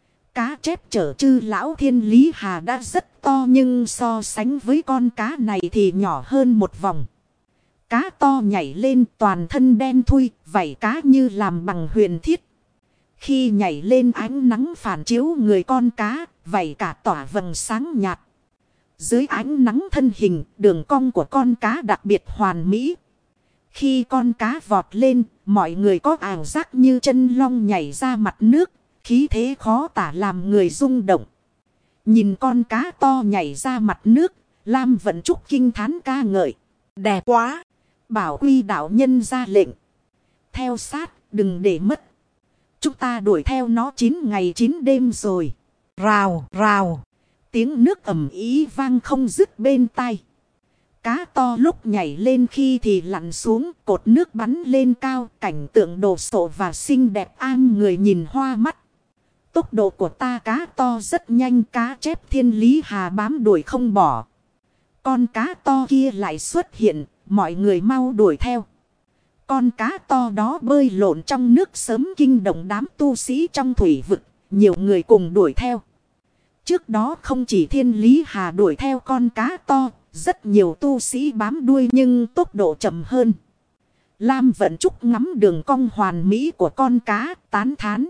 Cá chép chở chư lão Thiên Lý Hà đã rất to, nhưng so sánh với con cá này thì nhỏ hơn một vòng. Cá to nhảy lên toàn thân đen thui, vảy cá như làm bằng huyền thiết. Khi nhảy lên ánh nắng phản chiếu người con cá, vảy cả tỏa vầng sáng nhạt. Dưới ánh nắng thân hình, đường cong của con cá đặc biệt hoàn mỹ. Khi con cá vọt lên, mọi người có ảo giác như chân long nhảy ra mặt nước, khí thế khó tả làm người rung động. Nhìn con cá to nhảy ra mặt nước, Lam Vận Trúc kinh thán ca ngợi. Đẹp quá! Bảo Quy đạo nhân ra lệnh. Theo sát, đừng để mất. Chúng ta đuổi theo nó 9 ngày 9 đêm rồi. Rào rào. Tiếng nước ầm ĩ vang không dứt bên tai. Cá to lúc nhảy lên khi thì lặn xuống, cột nước bắn lên cao, cảnh tượng đồ sộ và xinh đẹp an người nhìn hoa mắt. Tốc độ của ta cá to rất nhanh, cá chép Thiên Lý Hà bám đuổi không bỏ. Con cá to kia lại xuất hiện, mọi người mau đuổi theo. Con cá to đó bơi lộn trong nước sớm kinh động đám tu sĩ trong thủy vực, nhiều người cùng đuổi theo. Trước đó không chỉ Thiên Lý Hà đuổi theo con cá to, rất nhiều tu sĩ bám đuôi nhưng tốc độ chậm hơn. Lam Vận Trúc ngắm đường cong hoàn mỹ của con cá, tán thán.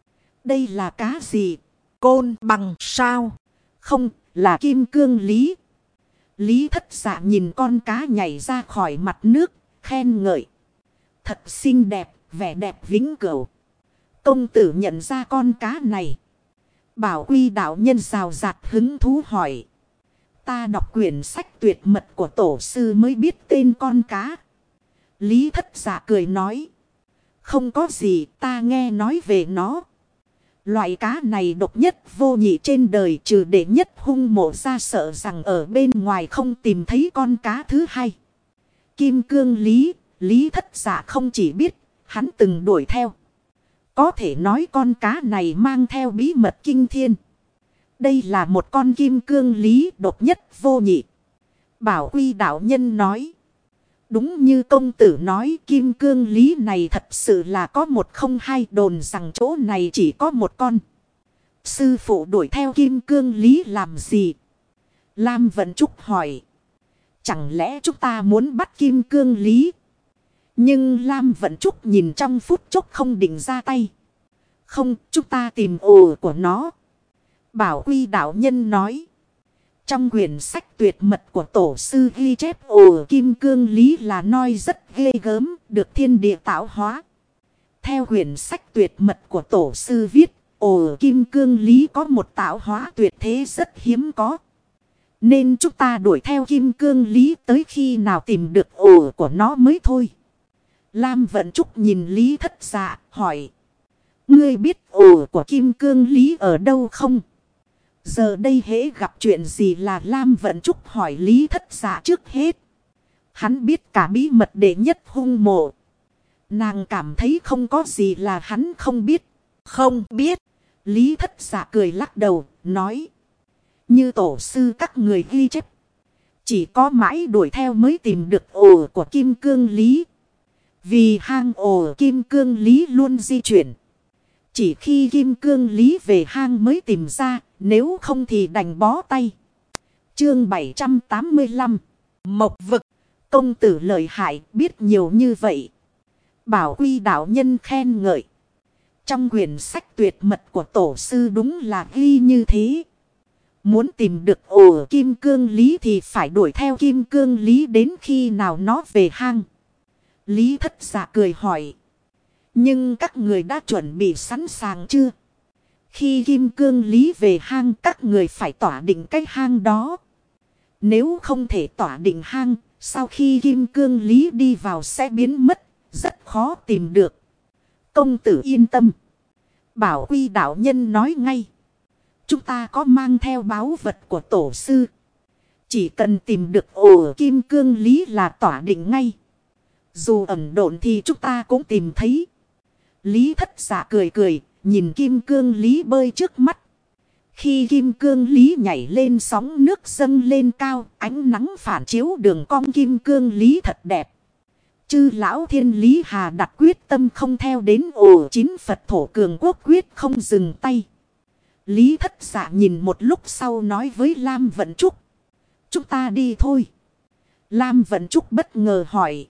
Đây là cá gì? Côn bằng sao? Không, là kim cương lý. Lý Thất Dạ nhìn con cá nhảy ra khỏi mặt nước, khen ngợi. Thật xinh đẹp, vẻ đẹp vĩnh cửu. Công tử nhận ra con cá này. Bảo Quy đạo nhân rào rạt hứng thú hỏi. Ta đọc quyển sách tuyệt mật của tổ sư mới biết tên con cá. Lý Thất Dạ cười nói. Không có gì, ta nghe nói về nó. Loại cá này độc nhất vô nhị trên đời, trừ đệ nhất hung mộ ra, sợ rằng ở bên ngoài không tìm thấy con cá thứ hai. Kim cương lý, Lý Thất Dạ không chỉ biết, hắn từng đuổi theo. Có thể nói con cá này mang theo bí mật kinh thiên. Đây là một con kim cương lý độc nhất vô nhị. Bảo Quy đạo nhân nói. Đúng như công tử nói, kim cương lý này thật sự là có một không hai, đồn rằng chỗ này chỉ có một con. Sư phụ đuổi theo kim cương lý làm gì? Lam Vận Trúc hỏi. Chẳng lẽ chúng ta muốn bắt kim cương lý? Nhưng Lam Vận Trúc nhìn trong phút chốc không định ra tay. Không, chúng ta tìm ổ của nó. Bảo Quy đạo nhân nói. Trong quyển sách tuyệt mật của tổ sư ghi chép ổ kim cương lý là noi rất ghê gớm, được thiên địa tạo hóa. Theo quyển sách tuyệt mật của tổ sư viết, ổ kim cương lý có một tạo hóa tuyệt thế rất hiếm có. Nên chúng ta đuổi theo kim cương lý tới khi nào tìm được ổ của nó mới thôi. Lam Vận Trúc nhìn Lý Thất Dạ, hỏi. Ngươi biết ổ của kim cương lý ở đâu không? Giờ đây hễ gặp chuyện gì là Lam Vận Trúc hỏi Lý Thất Dạ trước hết. Hắn biết cả bí mật đệ nhất hung mộ. Nàng cảm thấy không có gì là hắn không biết. Không biết. Lý Thất Dạ cười lắc đầu, nói. Như tổ sư các người ghi chép. Chỉ có mãi đuổi theo mới tìm được ổ của kim cương lý. Vì hang ổ kim cương lý luôn di chuyển. Chỉ khi kim cương lý về hang mới tìm ra, nếu không thì đành bó tay. Chương 785. Mộc vực. Công tử lợi hại, biết nhiều như vậy. Bảo Quy đạo nhân khen ngợi. Trong quyển sách tuyệt mật của tổ sư đúng là ghi như thế. Muốn tìm được ổ kim cương lý thì phải đuổi theo kim cương lý đến khi nào nó về hang. Lý Thất Dạ cười hỏi. Nhưng các người đã chuẩn bị sẵn sàng chưa? Khi kim cương lý về hang các người phải tỏa định cái hang đó. Nếu không thể tỏa định hang, sau khi kim cương lý đi vào sẽ biến mất, rất khó tìm được. Công tử yên tâm. Bảo Quy đạo nhân nói ngay. Chúng ta có mang theo báu vật của tổ sư. Chỉ cần tìm được ổ kim cương lý là tỏa định ngay. Dù ẩn độn thì chúng ta cũng tìm thấy. Lý Thất Dạ cười cười, nhìn kim cương lý bơi trước mắt. Khi kim cương lý nhảy lên sóng nước dâng lên cao, ánh nắng phản chiếu đường cong kim cương lý thật đẹp. Chư lão thiên lý hà đặt quyết tâm không theo đến ổ chín Phật thổ cường quốc quyết không dừng tay. Lý Thất Dạ nhìn một lúc sau nói với Lam Vận Trúc. Chúng ta đi thôi. Lam Vận Trúc bất ngờ hỏi.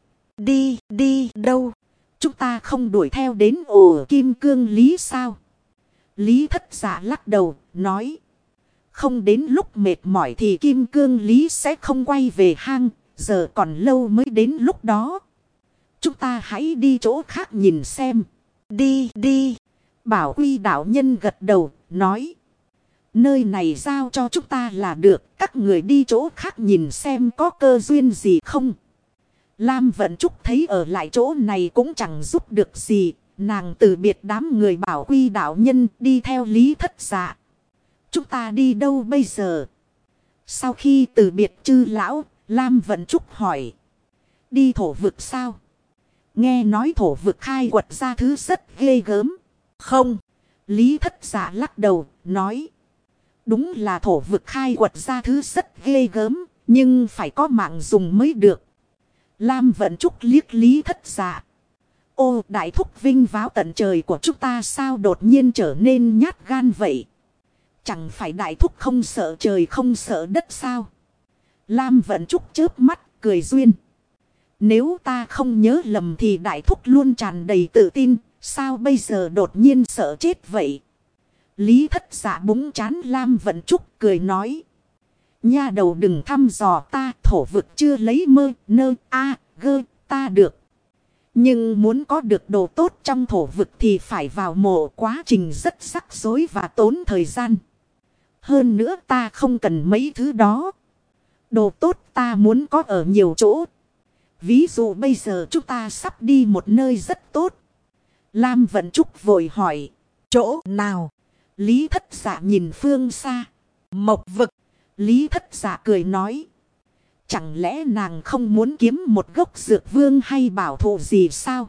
Đi đâu? Chúng ta không đuổi theo đến ổ kim cương lý sao? Lý Thất Dạ lắc đầu, nói. Không đến lúc mệt mỏi thì kim cương lý sẽ không quay về hang. Giờ còn lâu mới đến lúc đó. Chúng ta hãy đi chỗ khác nhìn xem. Đi. Bảo Quy đạo nhân gật đầu, nói. Nơi này giao cho chúng ta là được. Các người đi chỗ khác nhìn xem có cơ duyên gì không. Lam Vận Trúc thấy ở lại chỗ này cũng chẳng giúp được gì. Nàng từ biệt đám người Bảo Quy đạo nhân đi theo Lý Thất Dạ. Chúng ta đi đâu bây giờ? Sau khi từ biệt chư lão, Lam Vận Trúc hỏi. Đi thổ vực sao? Nghe nói thổ vực khai quật ra thứ rất ghê gớm. Không. Lý Thất Dạ lắc đầu, nói. Đúng là thổ vực khai quật ra thứ rất ghê gớm, nhưng phải có mạng dùng mới được. Lam Vận Trúc liếc Lý Thất Dạ. Ô, đại thúc vinh váo tận trời của chúng ta sao đột nhiên trở nên nhát gan vậy? Chẳng phải đại thúc không sợ trời không sợ đất sao? Lam Vận Trúc chớp mắt, cười duyên. Nếu ta không nhớ lầm thì đại thúc luôn tràn đầy tự tin, sao bây giờ đột nhiên sợ chết vậy? Lý Thất Dạ búng trán Lam Vận Trúc cười nói. Nha đầu đừng thăm dò ta, thổ vực chưa lấy mơ, nơ, a, gơ, ta được. Nhưng muốn có được đồ tốt trong thổ vực thì phải vào mộ, quá trình rất rắc rối và tốn thời gian. Hơn nữa ta không cần mấy thứ đó. Đồ tốt ta muốn có ở nhiều chỗ. Ví dụ bây giờ chúng ta sắp đi một nơi rất tốt. Lam Vận Trúc vội hỏi. Chỗ nào? Lý Thất Dạ nhìn phương xa. Mộc vực. Lý Thất Dạ cười nói. Chẳng lẽ nàng không muốn kiếm một gốc dược vương hay bảo thụ gì sao?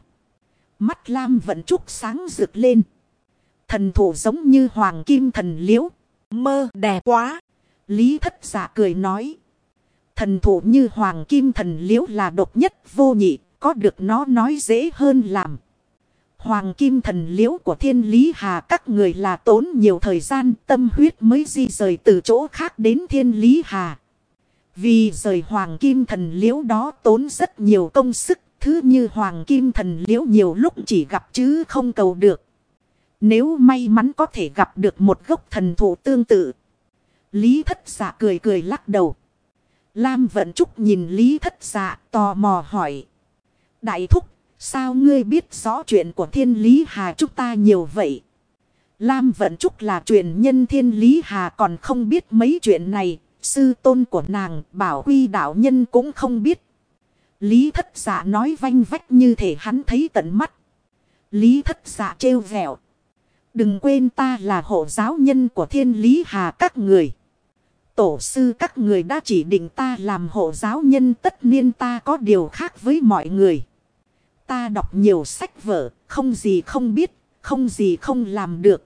Mắt Lam Vận Trúc sáng rực lên. Thần thụ giống như hoàng kim thần liễu. Mơ đẹp quá. Lý Thất Dạ cười nói. Thần thụ như hoàng kim thần liễu là độc nhất vô nhị. Có được nó nói dễ hơn làm. Hoàng kim thần liễu của Thiên Lý Hà các người là tốn nhiều thời gian tâm huyết mới di rời từ chỗ khác đến Thiên Lý Hà. Vì rời hoàng kim thần liễu đó tốn rất nhiều công sức. Thứ như hoàng kim thần liễu nhiều lúc chỉ gặp chứ không cầu được. Nếu may mắn có thể gặp được một gốc thần thụ tương tự. Lý Thất Dạ cười cười lắc đầu. Lam Vận Trúc nhìn Lý Thất Dạ tò mò hỏi. Đại thúc, sao ngươi biết rõ chuyện của Thiên Lý Hà chúng ta nhiều vậy? Lam Vận Trúc là truyền nhân Thiên Lý Hà còn không biết mấy chuyện này. Sư tôn của nàng Bảo Quy đạo nhân cũng không biết. Lý Thất Dạ nói vanh vách như thể hắn thấy tận mắt. Lý Thất Dạ trêu vẹo. Đừng quên ta là hộ giáo nhân của Thiên Lý Hà các người. Tổ sư các người đã chỉ định ta làm hộ giáo nhân, tất nhiên ta có điều khác với mọi người. Ta đọc nhiều sách vở, không gì không biết, không gì không làm được.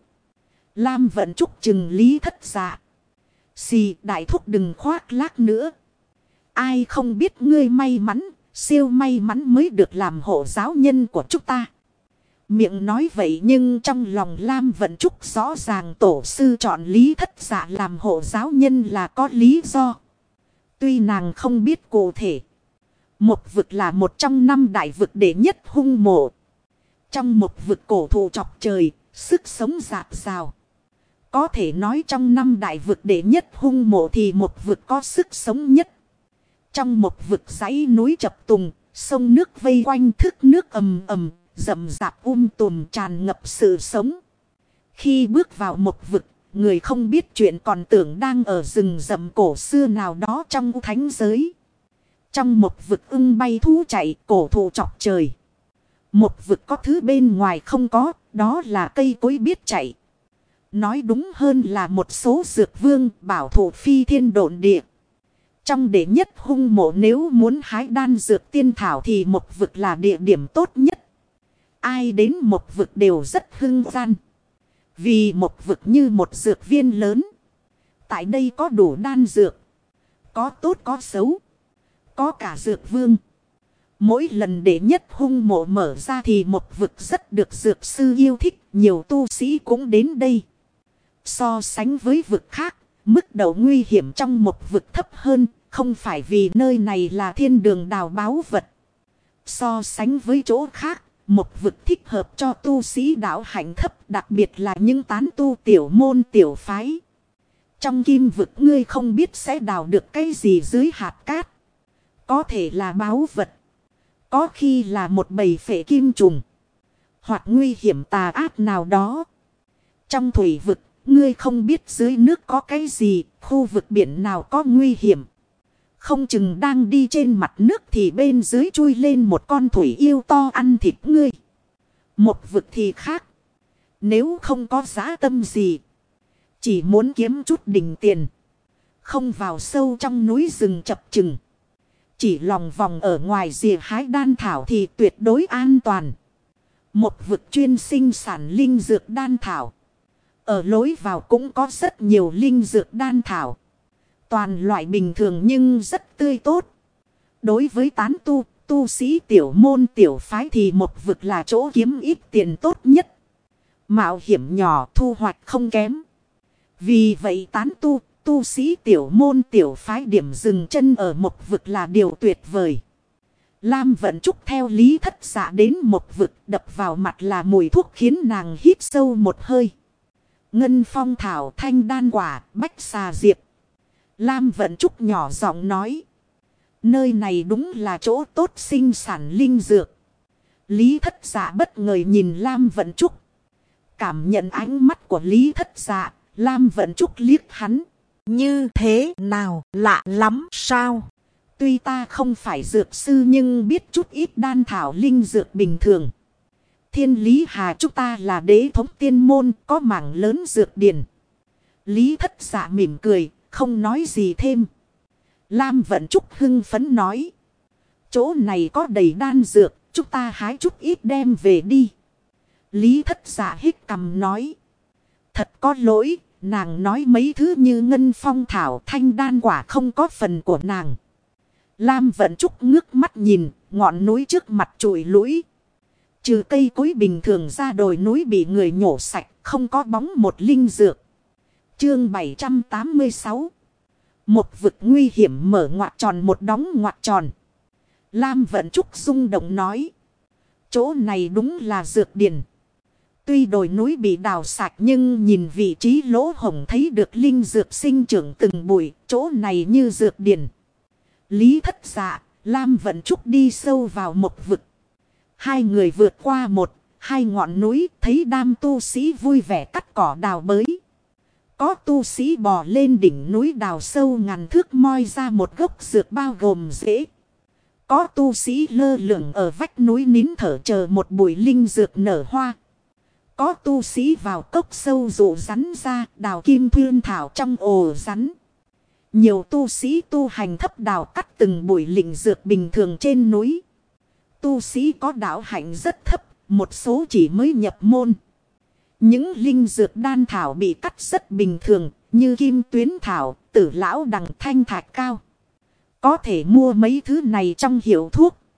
Lam Vận Trúc chừng Lý Thất Dạ. Xì, đại thúc đừng khoác lác nữa. Ai không biết ngươi may mắn, siêu may mắn mới được làm hộ giáo nhân của chúng ta. Miệng nói vậy nhưng trong lòng Lam Vận Trúc rõ ràng tổ sư chọn Lý Thất Dạ làm hộ giáo nhân là có lý do. Tuy nàng không biết cụ thể. Một vực là một trong 5 đại vực đệ nhất hung mộ. Trong một vực cổ thụ chọc trời, sức sống rạc rào. Có thể nói trong 5 đại vực đệ nhất hung mộ thì một vực có sức sống nhất. Trong một vực dãy núi chập tùng, sông nước vây quanh thức nước ầm ầm, rậm rạp tùm tràn ngập sự sống. Khi bước vào một vực, người không biết chuyện còn tưởng đang ở rừng rậm cổ xưa nào đó trong thánh giới. Trong một vực ưng bay thú chạy, cổ thụ chọc trời. Một vực có thứ bên ngoài không có, đó là cây cối biết chạy. Nói đúng hơn là một số dược vương bảo thủ phi thiên độn địa. Trong đệ nhất hung mộ nếu muốn hái đan dược tiên thảo thì một vực là địa điểm tốt nhất. Ai đến một vực đều rất hưng gian. Vì một vực như một dược viên lớn. Tại đây có đủ đan dược. Có tốt có xấu. Có cả dược vương. Mỗi lần đệ nhất hung mộ mở ra thì một vực rất được dược sư yêu thích. Nhiều tu sĩ cũng đến đây. So sánh với vực khác, mức độ nguy hiểm trong một vực thấp hơn. Không phải vì nơi này là thiên đường đào báu vật. So sánh với chỗ khác, một vực thích hợp cho tu sĩ đạo hạnh thấp, đặc biệt là những tán tu tiểu môn tiểu phái. Trong kim vực ngươi không biết sẽ đào được cái gì dưới hạt cát. Có thể là báu vật. Có khi là một bầy phệ kim trùng. Hoặc nguy hiểm tà ác nào đó. Trong thủy vực, ngươi không biết dưới nước có cái gì, khu vực biển nào có nguy hiểm. Không chừng đang đi trên mặt nước thì bên dưới chui lên một con thủy yêu to ăn thịt ngươi. Một vực thì khác. Nếu không có dã tâm gì. Chỉ muốn kiếm chút đỉnh tiền. Không vào sâu trong núi rừng chập chừng. Chỉ lòng vòng ở ngoài rìa hái đan thảo thì tuyệt đối an toàn. Một vực chuyên sinh sản linh dược đan thảo. Ở lối vào cũng có rất nhiều linh dược đan thảo. Toàn loại bình thường nhưng rất tươi tốt. Đối với tán tu sĩ tiểu môn tiểu phái thì một vực là chỗ kiếm ít tiền tốt nhất. Mạo hiểm nhỏ thu hoạch không kém. Vì vậy tán tu sĩ tiểu môn tiểu phái điểm dừng chân ở một vực là điều tuyệt vời. Lam Vận Trúc theo Lý Thất Dạ đến một vực, đập vào mặt là mùi thuốc khiến nàng hít sâu một hơi. Ngân phong thảo, thanh đan quả, bách xà diệp. Lam Vận Trúc nhỏ giọng nói. Nơi này đúng là chỗ tốt sinh sản linh dược. Lý Thất Dạ bất ngờ nhìn Lam Vận Trúc. Cảm nhận ánh mắt của Lý Thất Dạ, Lam Vận Trúc liếc hắn. Như thế nào, lạ lắm sao? Tuy ta không phải dược sư nhưng biết chút ít đan thảo linh dược bình thường. Thiên Lý Hà chúng ta là đế thống tiên môn, có mảng lớn dược điển. Lý Thất Dạ mỉm cười, không nói gì thêm. Lam Vận Trúc hưng phấn nói. Chỗ này có đầy đan dược, chúng ta hái chút ít đem về đi. Lý Thất Dạ hít cằm nói. Thật có lỗi, nàng nói mấy thứ như ngân phong thảo thanh đan quả không có phần của nàng. Lam Vận Trúc ngước mắt nhìn, ngọn núi trước mặt trụi lũi. Trừ cây cối bình thường ra đồi núi bị người nhổ sạch, không có bóng một linh dược. Chương 786. Một vực nguy hiểm mở ngoặc tròn một đóng ngoặc tròn. Lam Vận Trúc rung động nói. Chỗ này đúng là dược điển. Tuy đồi núi bị đào sạch nhưng nhìn vị trí lỗ hổng thấy được linh dược sinh trưởng từng bụi. Chỗ này như dược điển. Lý Thất Dạ, Lam Vận Trúc đi sâu vào một vực. Hai người vượt qua hai ngọn núi, thấy đám tu sĩ vui vẻ cắt cỏ đào bới. Có tu sĩ bò lên đỉnh núi đào sâu ngàn thước moi ra một gốc dược bao gồm rễ. Có tu sĩ lơ lửng ở vách núi nín thở chờ một bụi linh dược nở hoa. Có tu sĩ vào cốc sâu rụ rắn ra đào kim thuyên thảo trong ổ rắn. Nhiều tu sĩ tu hành thấp đào cắt từng bụi linh dược bình thường trên núi. Tu sĩ có đạo hạnh rất thấp, một số chỉ mới nhập môn. Những linh dược đan thảo bị cắt rất bình thường, như kim tuyến thảo, tử lão đằng thanh thạch cao. Có thể mua mấy thứ này trong hiệu thuốc.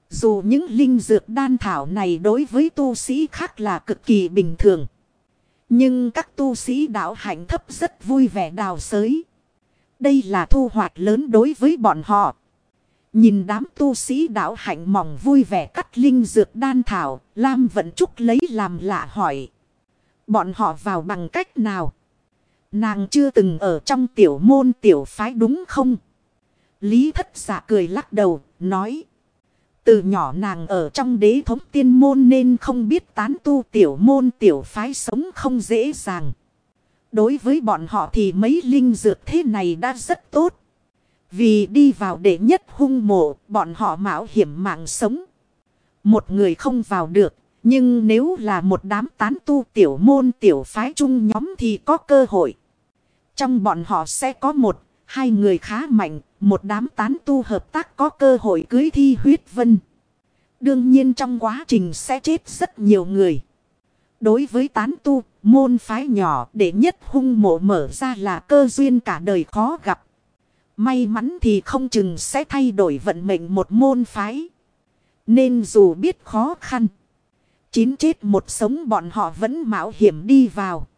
Dù những linh dược đan thảo này đối với tu sĩ khác là cực kỳ bình thường. Nhưng các tu sĩ đạo hạnh thấp rất vui vẻ đào xới. Đây là thu hoạch lớn đối với bọn họ. Nhìn đám tu sĩ đạo hạnh mỏng vui vẻ cắt linh dược đan thảo, Lam Vận Trúc lấy làm lạ hỏi. Bọn họ vào bằng cách nào? Nàng chưa từng ở trong tiểu môn tiểu phái đúng không? Lý Thất Dạ cười lắc đầu, nói. Từ nhỏ nàng ở trong đế thống tiên môn nên không biết tán tu tiểu môn tiểu phái sống không dễ dàng. Đối với bọn họ thì mấy linh dược thế này đã rất tốt. Vì đi vào đệ nhất hung mộ, bọn họ mạo hiểm mạng sống. Một người không vào được, nhưng nếu là một đám tán tu tiểu môn tiểu phái chung nhóm thì có cơ hội. Trong bọn họ sẽ có một, hai người khá mạnh, một đám tán tu hợp tác có cơ hội cưới Thi Huyết Vân. Đương nhiên trong quá trình sẽ chết rất nhiều người. Đối với tán tu, môn phái nhỏ đệ nhất hung mộ mở ra là cơ duyên cả đời khó gặp. May mắn thì không chừng sẽ thay đổi vận mệnh một môn phái. Nên dù biết khó khăn, 9 chết một sống bọn họ vẫn mạo hiểm đi vào.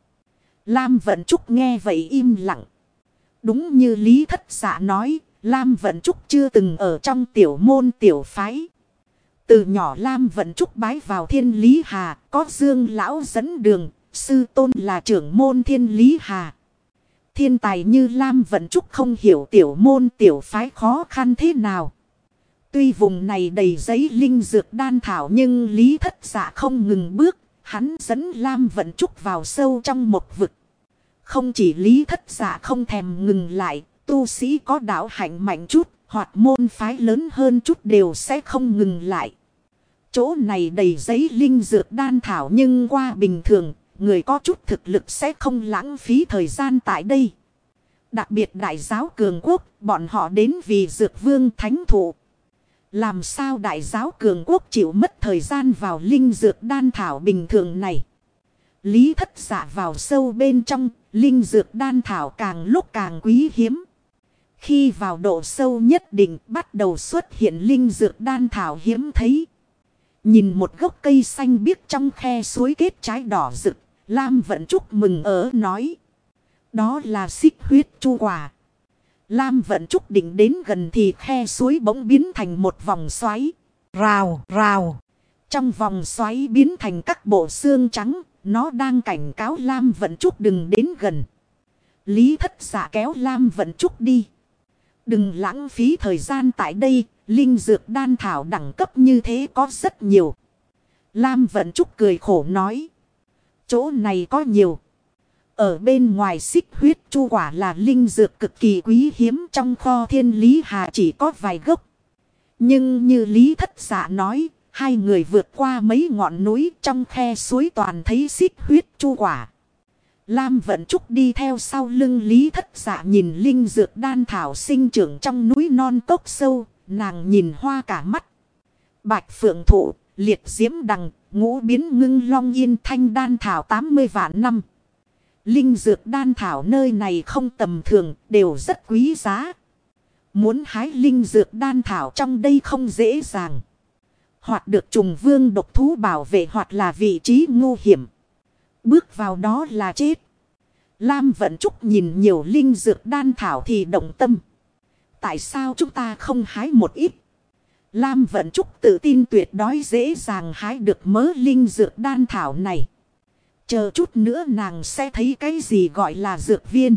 Lam Vận Trúc nghe vậy im lặng. Đúng như Lý Thất Dạ nói, Lam Vận Trúc chưa từng ở trong tiểu môn tiểu phái. Từ nhỏ Lam Vận Trúc bái vào Thiên Lý Hà, có Dương Lão dẫn đường, sư tôn là trưởng môn Thiên Lý Hà. Thiên tài như Lam Vận Trúc không hiểu tiểu môn tiểu phái khó khăn thế nào. Tuy vùng này đầy giấy linh dược đan thảo nhưng Lý Thất Dạ không ngừng bước, hắn dẫn Lam Vận Trúc vào sâu trong một vực. Không chỉ Lý Thất Dạ không thèm ngừng lại, tu sĩ có đạo hạnh mạnh chút, hoặc môn phái lớn hơn chút đều sẽ không ngừng lại. Chỗ này đầy giấy linh dược đan thảo nhưng qua bình thường, người có chút thực lực sẽ không lãng phí thời gian tại đây. Đặc biệt đại giáo cường quốc, bọn họ đến vì dược vương thánh thụ. Làm sao đại giáo cường quốc chịu mất thời gian vào linh dược đan thảo bình thường này? Lý Thất Dạ vào sâu bên trong, linh dược đan thảo càng lúc càng quý hiếm. Khi vào độ sâu nhất định bắt đầu xuất hiện linh dược đan thảo hiếm thấy. Nhìn một gốc cây xanh biếc trong khe suối kết trái đỏ rực, Lam Vận Trúc mừng nói. Đó là xích huyết chu quả. Lam Vận Trúc định đến gần thì khe suối bỗng biến thành một vòng xoáy. Rào, rào. Trong vòng xoáy biến thành các bộ xương trắng, nó đang cảnh cáo Lam Vận Trúc đừng đến gần. Lý Thất Dạ kéo Lam Vận Trúc đi. Đừng lãng phí thời gian tại đây, linh dược đan thảo đẳng cấp như thế có rất nhiều. Lam Vận Trúc cười khổ nói. Chỗ này có nhiều. Ở bên ngoài xích huyết chu quả là linh dược cực kỳ quý hiếm, trong kho Thiên Lý Hà chỉ có vài gốc. Nhưng như Lý Thất Dạ nói, hai người vượt qua mấy ngọn núi trong khe suối toàn thấy xích huyết chu quả. Lam Vận Trúc đi theo sau lưng Lý Thất Dạ nhìn linh dược đan thảo sinh trưởng trong núi non cốc sâu, nàng nhìn hoa cả mắt. Bạch phượng thụ, liệt diễm đằng, ngũ biến ngưng long yên thanh đan thảo 80 vạn năm. Linh dược đan thảo nơi này không tầm thường, đều rất quý giá. Muốn hái linh dược đan thảo trong đây không dễ dàng. Hoặc được trùng vương độc thú bảo vệ hoặc là vị trí nguy hiểm. Bước vào đó là chết. Lam Vận Trúc nhìn nhiều linh dược đan thảo thì động tâm. Tại sao chúng ta không hái một ít? Lam Vận Trúc tự tin tuyệt đối dễ dàng hái được mớ linh dược đan thảo này. Chờ chút nữa nàng sẽ thấy cái gì gọi là dược viên.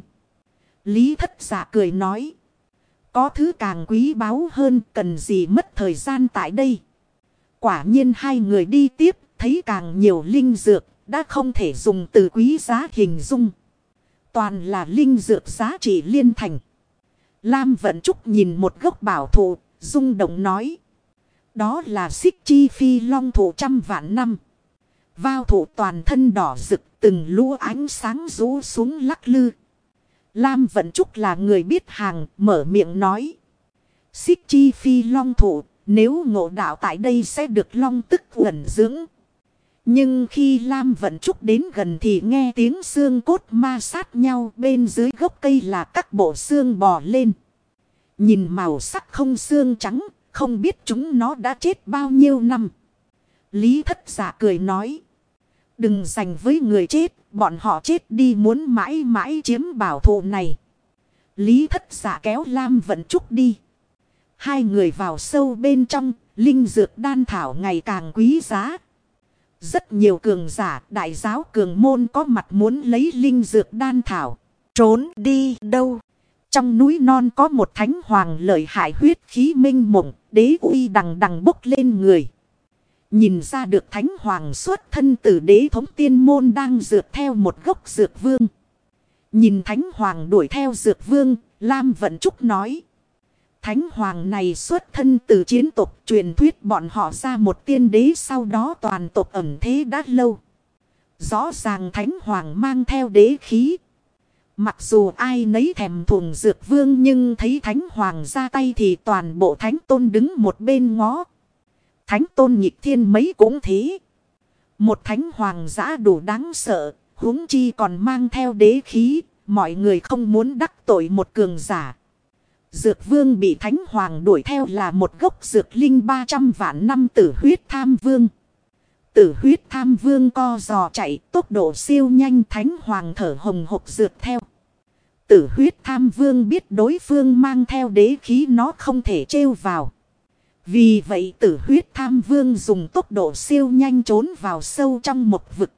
Lý Thất Dạ cười nói. Có thứ càng quý báu hơn, cần gì mất thời gian tại đây. Quả nhiên hai người đi tiếp, thấy càng nhiều linh dược, đã không thể dùng từ quý giá hình dung. Toàn là linh dược giá trị liên thành. Lam Vận Trúc nhìn một gốc bảo thụ, rung động nói. Đó là xích chi phi long thụ 100 vạn năm. Vào thụ toàn thân đỏ rực, từng lũ ánh sáng rũ xuống lắc lư. Lam Vận Trúc là người biết hàng, mở miệng nói. Xích chi phi long thụ, nếu ngộ đạo tại đây sẽ được long tức uẩn dưỡng. Nhưng khi Lam Vận Trúc đến gần thì nghe tiếng xương cốt ma sát nhau, bên dưới gốc cây là các bộ xương bò lên. Nhìn màu sắc không xương trắng, Không biết chúng nó đã chết bao nhiêu năm. Lý Thất Dạ cười nói. Đừng giành với người chết. Bọn họ chết đi muốn mãi mãi chiếm bảo thụ này. Lý Thất Dạ kéo Lam Vận Trúc đi. Hai người vào sâu bên trong. Linh dược đan thảo ngày càng quý giá. Rất nhiều cường giả đại giáo cường môn có mặt muốn lấy linh dược đan thảo. Trốn đi đâu? Trong núi non có một thánh hoàng lợi hại huyết khí minh mộng. Đế uy đằng đằng bốc lên người. Nhìn ra được thánh hoàng xuất thân từ đế thống tiên môn đang dược theo một gốc dược vương. Nhìn thánh hoàng đuổi theo dược vương, Lam Vận Trúc nói. Thánh hoàng này xuất thân từ chiến tộc, truyền thuyết bọn họ ra một tiên đế, sau đó toàn tộc ẩn thế đã lâu. Rõ ràng thánh hoàng mang theo đế khí. Mặc dù ai nấy thèm thuồng dược vương, nhưng thấy thánh hoàng ra tay thì toàn bộ thánh tôn đứng một bên ngó. Thánh tôn nhịp thiên mấy cũng thế. Một thánh hoàng dã đủ đáng sợ, huống chi còn mang theo đế khí, mọi người không muốn đắc tội một cường giả. Dược vương bị thánh hoàng đuổi theo là một gốc dược linh 300 vạn năm tử huyết tham vương. Tử huyết tham vương co giò chạy tốc độ siêu nhanh, thánh hoàng thở hồng hộc dược theo. Tử huyết tham vương biết đối phương mang theo đế khí nó không thể trêu vào. Vì vậy tử huyết tham vương dùng tốc độ siêu nhanh trốn vào sâu trong một vực.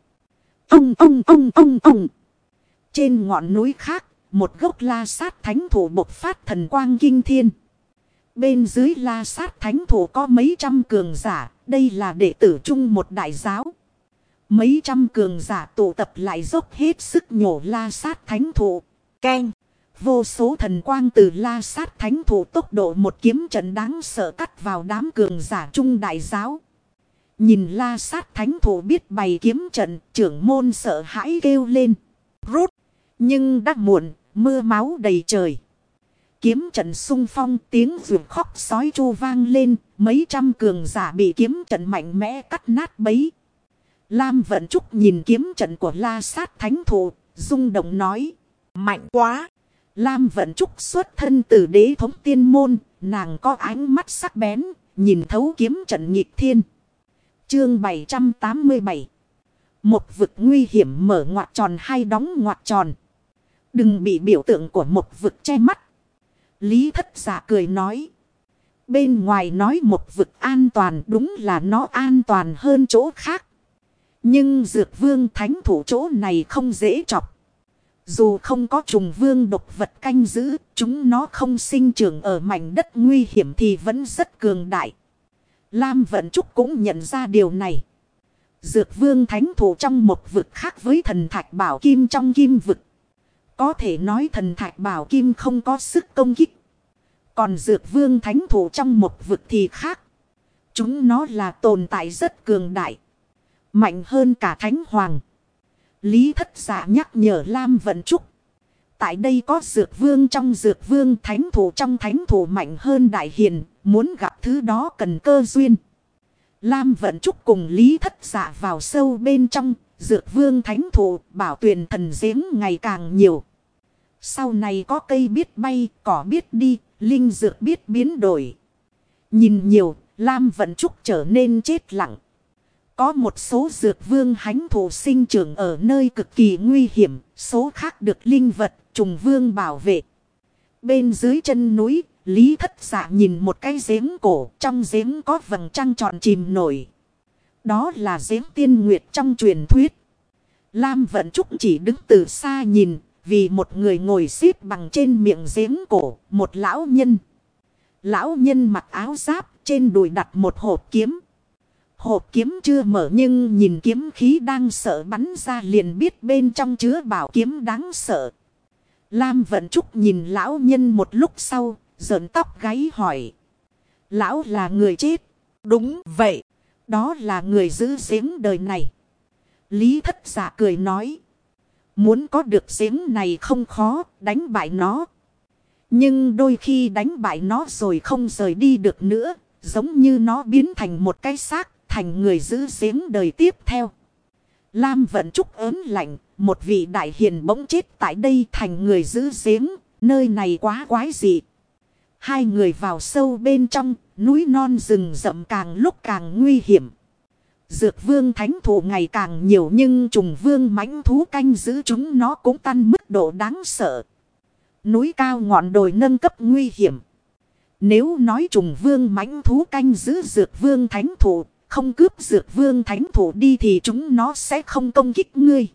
Ông. Trên ngọn núi khác, một gốc la sát thánh thủ bộc phát thần quang kinh thiên. Bên dưới la sát thánh thủ có mấy trăm cường giả, đây là đệ tử chung một đại giáo. Mấy trăm cường giả tụ tập lại dốc hết sức nhổ la sát thánh thủ. Keng. Vô số thần quang từ la sát thánh thủ tốc độ một kiếm trận đáng sợ cắt vào đám cường giả trung đại giáo. Nhìn la sát thánh thủ biết bày kiếm trận, trưởng môn sợ hãi kêu lên. Rút. Nhưng đã muộn, mưa máu đầy trời. Kiếm trận xung phong, tiếng ruột khóc sói chu vang lên, mấy trăm cường giả bị kiếm trận mạnh mẽ cắt nát bấy. Lam Vận Trúc nhìn kiếm trận của la sát thánh thủ, rung động nói. Mạnh quá! Lam Vận Trúc xuất thân từ đế thống tiên môn, nàng có ánh mắt sắc bén, nhìn thấu kiếm trận nghịch thiên. Chương 787. Một vực nguy hiểm mở ngoặc tròn hay đóng ngoặc tròn. Đừng bị biểu tượng của một vực che mắt. Lý Thất Dạ cười nói. Bên ngoài nói một vực an toàn, đúng là nó an toàn hơn chỗ khác. Nhưng dược vương thánh thủ chỗ này không dễ chọc. Dù không có trùng vương độc vật canh giữ, chúng nó không sinh trưởng ở mảnh đất nguy hiểm thì vẫn rất cường đại. Lam Vận Trúc cũng nhận ra điều này. Dược vương thánh thủ trong một vực khác với thần thạch bảo kim trong kim vực. Có thể nói thần thạch bảo kim không có sức công kích. Còn dược vương thánh thủ trong một vực thì khác. Chúng nó là tồn tại rất cường đại. Mạnh hơn cả thánh hoàng. Lý Thất Dạ nhắc nhở Lam Vận Trúc. Tại đây có dược vương trong dược vương, thánh thủ trong thánh thủ mạnh hơn đại hiền. Muốn gặp thứ đó cần cơ duyên. Lam Vận Trúc cùng Lý Thất Dạ vào sâu bên trong. Dược vương thánh thủ bảo tuyền thần giếng ngày càng nhiều. Sau này có cây biết bay, cỏ biết đi, linh dược biết biến đổi. Nhìn nhiều, Lam Vận Trúc trở nên chết lặng. Có một số dược vương hánh thủ sinh trưởng ở nơi cực kỳ nguy hiểm, số khác được linh vật, trùng vương bảo vệ. Bên dưới chân núi, Lý Thất Dạ nhìn một cái giếng cổ, trong giếng có vầng trăng tròn chìm nổi. Đó là giếng tiên nguyệt trong truyền thuyết. Lam Vận Trúc chỉ đứng từ xa nhìn, vì một người ngồi xếp bằng trên miệng giếng cổ, một lão nhân. Lão nhân mặc áo giáp, trên đùi đặt một hộp kiếm. Hộp kiếm chưa mở nhưng nhìn kiếm khí đang sợ bắn ra liền biết bên trong chứa bảo kiếm đáng sợ. Lam Vận Trúc nhìn lão nhân một lúc sau, giỡn tóc gáy hỏi. Lão là người chết. Đúng vậy. Đó là người giữ giếng đời này. Lý Thất Dạ cười nói. Muốn có được giếng này không khó, đánh bại nó. Nhưng đôi khi đánh bại nó rồi không rời đi được nữa. Giống như nó biến thành một cái xác, thành người giữ giếng đời tiếp theo. Lam Vận Trúc ớn lạnh, một vị đại hiền bỗng chết tại đây thành người giữ giếng. Nơi này quá quái dị. Hai người vào sâu bên trong, núi non rừng rậm càng lúc càng nguy hiểm. Dược vương thánh thụ ngày càng nhiều nhưng trùng vương mãnh thú canh giữ chúng nó cũng tăng mức độ đáng sợ. Núi cao ngọn đồi nâng cấp nguy hiểm. Nếu nói trùng vương mãnh thú canh giữ dược vương thánh thụ, không cướp dược vương thánh thụ đi thì chúng nó sẽ không công kích ngươi.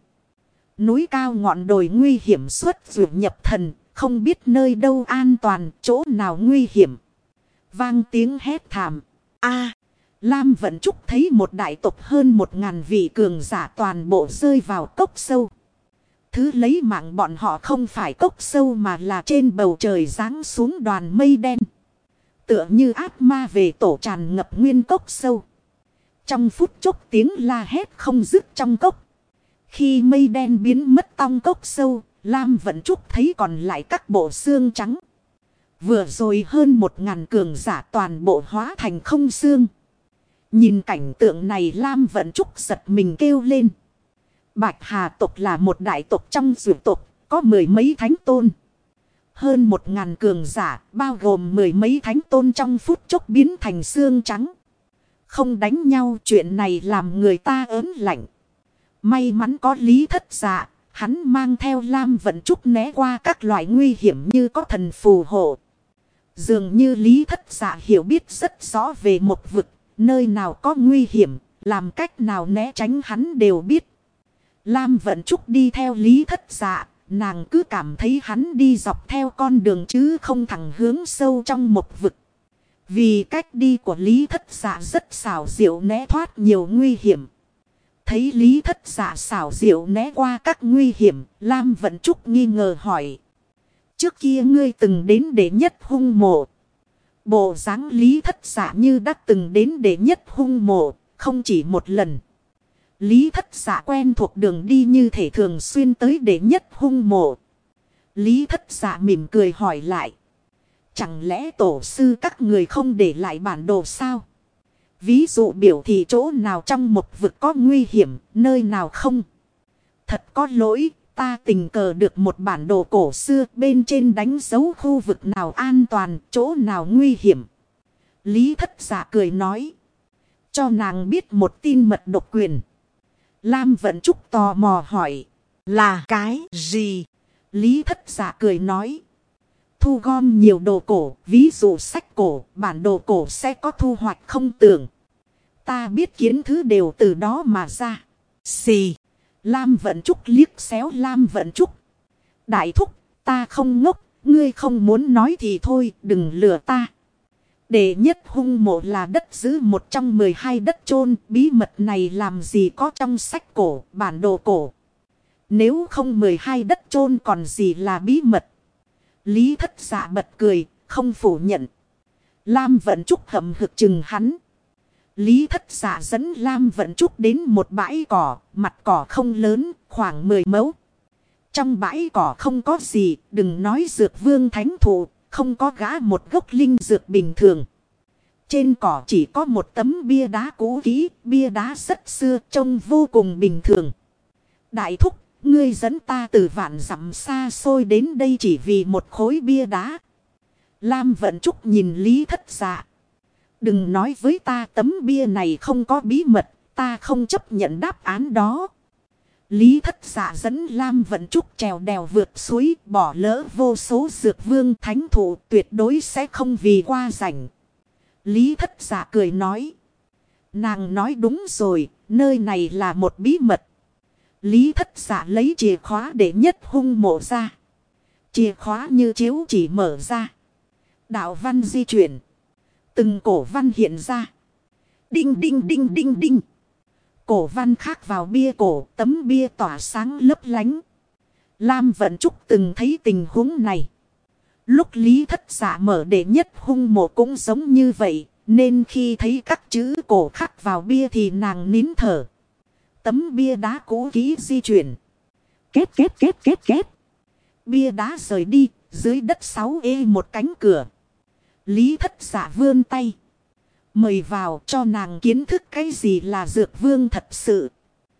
Núi cao ngọn đồi nguy hiểm xuất dược nhập thần, không biết nơi đâu an toàn, chỗ nào nguy hiểm. Vang tiếng hét thảm. A, Lam Vận Trúc thấy một đại tộc hơn 1000 vị cường giả toàn bộ rơi vào cốc sâu. Thứ lấy mạng bọn họ không phải cốc sâu mà là trên bầu trời giáng xuống đoàn mây đen. Tựa như ác ma về tổ tràn ngập nguyên cốc sâu. Trong phút chốc tiếng la hét không dứt trong cốc. Khi mây đen biến mất trong cốc sâu, Lam Vận Trúc thấy còn lại các bộ xương trắng. Vừa rồi hơn 1000 cường giả toàn bộ hóa thành không xương. Nhìn cảnh tượng này Lam Vận Trúc giật mình kêu lên. Bạch Hà tộc là một đại tộc trong dược tộc, có 10 mấy thánh tôn. Hơn 1000 cường giả, bao gồm 10 mấy thánh tôn trong phút chốc biến thành xương trắng. Không đánh nhau, chuyện này làm người ta ớn lạnh. May mắn có Lý Thất Dạ, hắn mang theo Lam Vận Trúc né qua các loại nguy hiểm như có thần phù hộ. Dường như Lý Thất Dạ hiểu biết rất rõ về một vực, nơi nào có nguy hiểm, làm cách nào né tránh hắn đều biết. Lam Vận Trúc đi theo Lý Thất Dạ, nàng cứ cảm thấy hắn đi dọc theo con đường chứ không thẳng hướng sâu trong một vực. Vì cách đi của Lý Thất Dạ rất xảo diệu né thoát nhiều nguy hiểm. Thấy Lý Thất Dạ xảo diệu né qua các nguy hiểm, Lam Vận Trúc nghi ngờ hỏi. Trước kia ngươi từng đến đệ nhất hung mộ. Bộ dáng Lý Thất Dạ như đã từng đến đệ nhất hung mộ, không chỉ một lần. Lý Thất Dạ quen thuộc đường đi như thể thường xuyên tới đệ nhất hung mộ. Lý Thất Dạ mỉm cười hỏi lại. Chẳng lẽ tổ sư các người không để lại bản đồ sao? Ví dụ biểu thị chỗ nào trong một vực có nguy hiểm, nơi nào không? Thật có lỗi, ta tình cờ được một bản đồ cổ xưa bên trên đánh dấu khu vực nào an toàn, chỗ nào nguy hiểm. Lý Thất Dạ cười nói. Cho nàng biết một tin mật độc quyền. Lam Vận Trúc tò mò hỏi. Là cái gì? Lý Thất Dạ cười nói. Thu gom nhiều đồ cổ, ví dụ sách cổ, bản đồ cổ sẽ có thu hoạch không tưởng. Ta biết kiến thứ đều từ đó mà ra. Xì. Lam Vận Trúc liếc xéo Lam Vận Trúc. Đại thúc, ta không ngốc, ngươi không muốn nói thì thôi, đừng lừa ta. Đệ nhất hung mộ là đất giữ một trong 12 đất chôn, bí mật này làm gì có trong sách cổ, bản đồ cổ. Nếu không 12 đất chôn còn gì là bí mật. Lý Thất Dạ bật cười, không phủ nhận. Lam Vận Trúc hậm hực chừng hắn. Lý Thất Dạ dẫn Lam Vận Trúc đến một bãi cỏ, mặt cỏ không lớn, khoảng 10 mẫu. Trong bãi cỏ không có gì, đừng nói dược vương thánh thụ, không có gã một gốc linh dược bình thường. Trên cỏ chỉ có một tấm bia đá cũ kỹ, bia đá rất xưa, trông vô cùng bình thường. Đại thúc, ngươi dẫn ta từ vạn dặm xa xôi đến đây chỉ vì một khối bia đá. Lam Vận Trúc nhìn Lý Thất Dạ. Đừng nói với ta tấm bia này không có bí mật, ta không chấp nhận đáp án đó. Lý Thất Dạ dẫn Lam Vận Trúc trèo đèo vượt suối, bỏ lỡ vô số dược vương thánh thụ, tuyệt đối sẽ không vì qua rảnh. Lý Thất Dạ cười nói. Nàng nói đúng rồi, nơi này là một bí mật. Lý Thất Dạ lấy chìa khóa để nhất hung mộ ra. Chìa khóa như chiếu chỉ mở ra. Đạo văn di chuyển. Từng cổ văn hiện ra. Đinh đinh đinh đinh đinh. Cổ văn khác vào bia cổ, tấm bia tỏa sáng lấp lánh. Lam Vận Trúc từng thấy tình huống này. Lúc Lý Thất Dạ mở đệ nhất hung mộ cũng giống như vậy, nên khi thấy các chữ cổ khắc vào bia thì nàng nín thở. Tấm bia đá cũ kỹ di chuyển. Két két két két két. Bia đá rời đi, dưới đất 6E một cánh cửa. Lý Thất Dạ vươn tay. Mời vào cho nàng kiến thức cái gì là dược vương thật sự.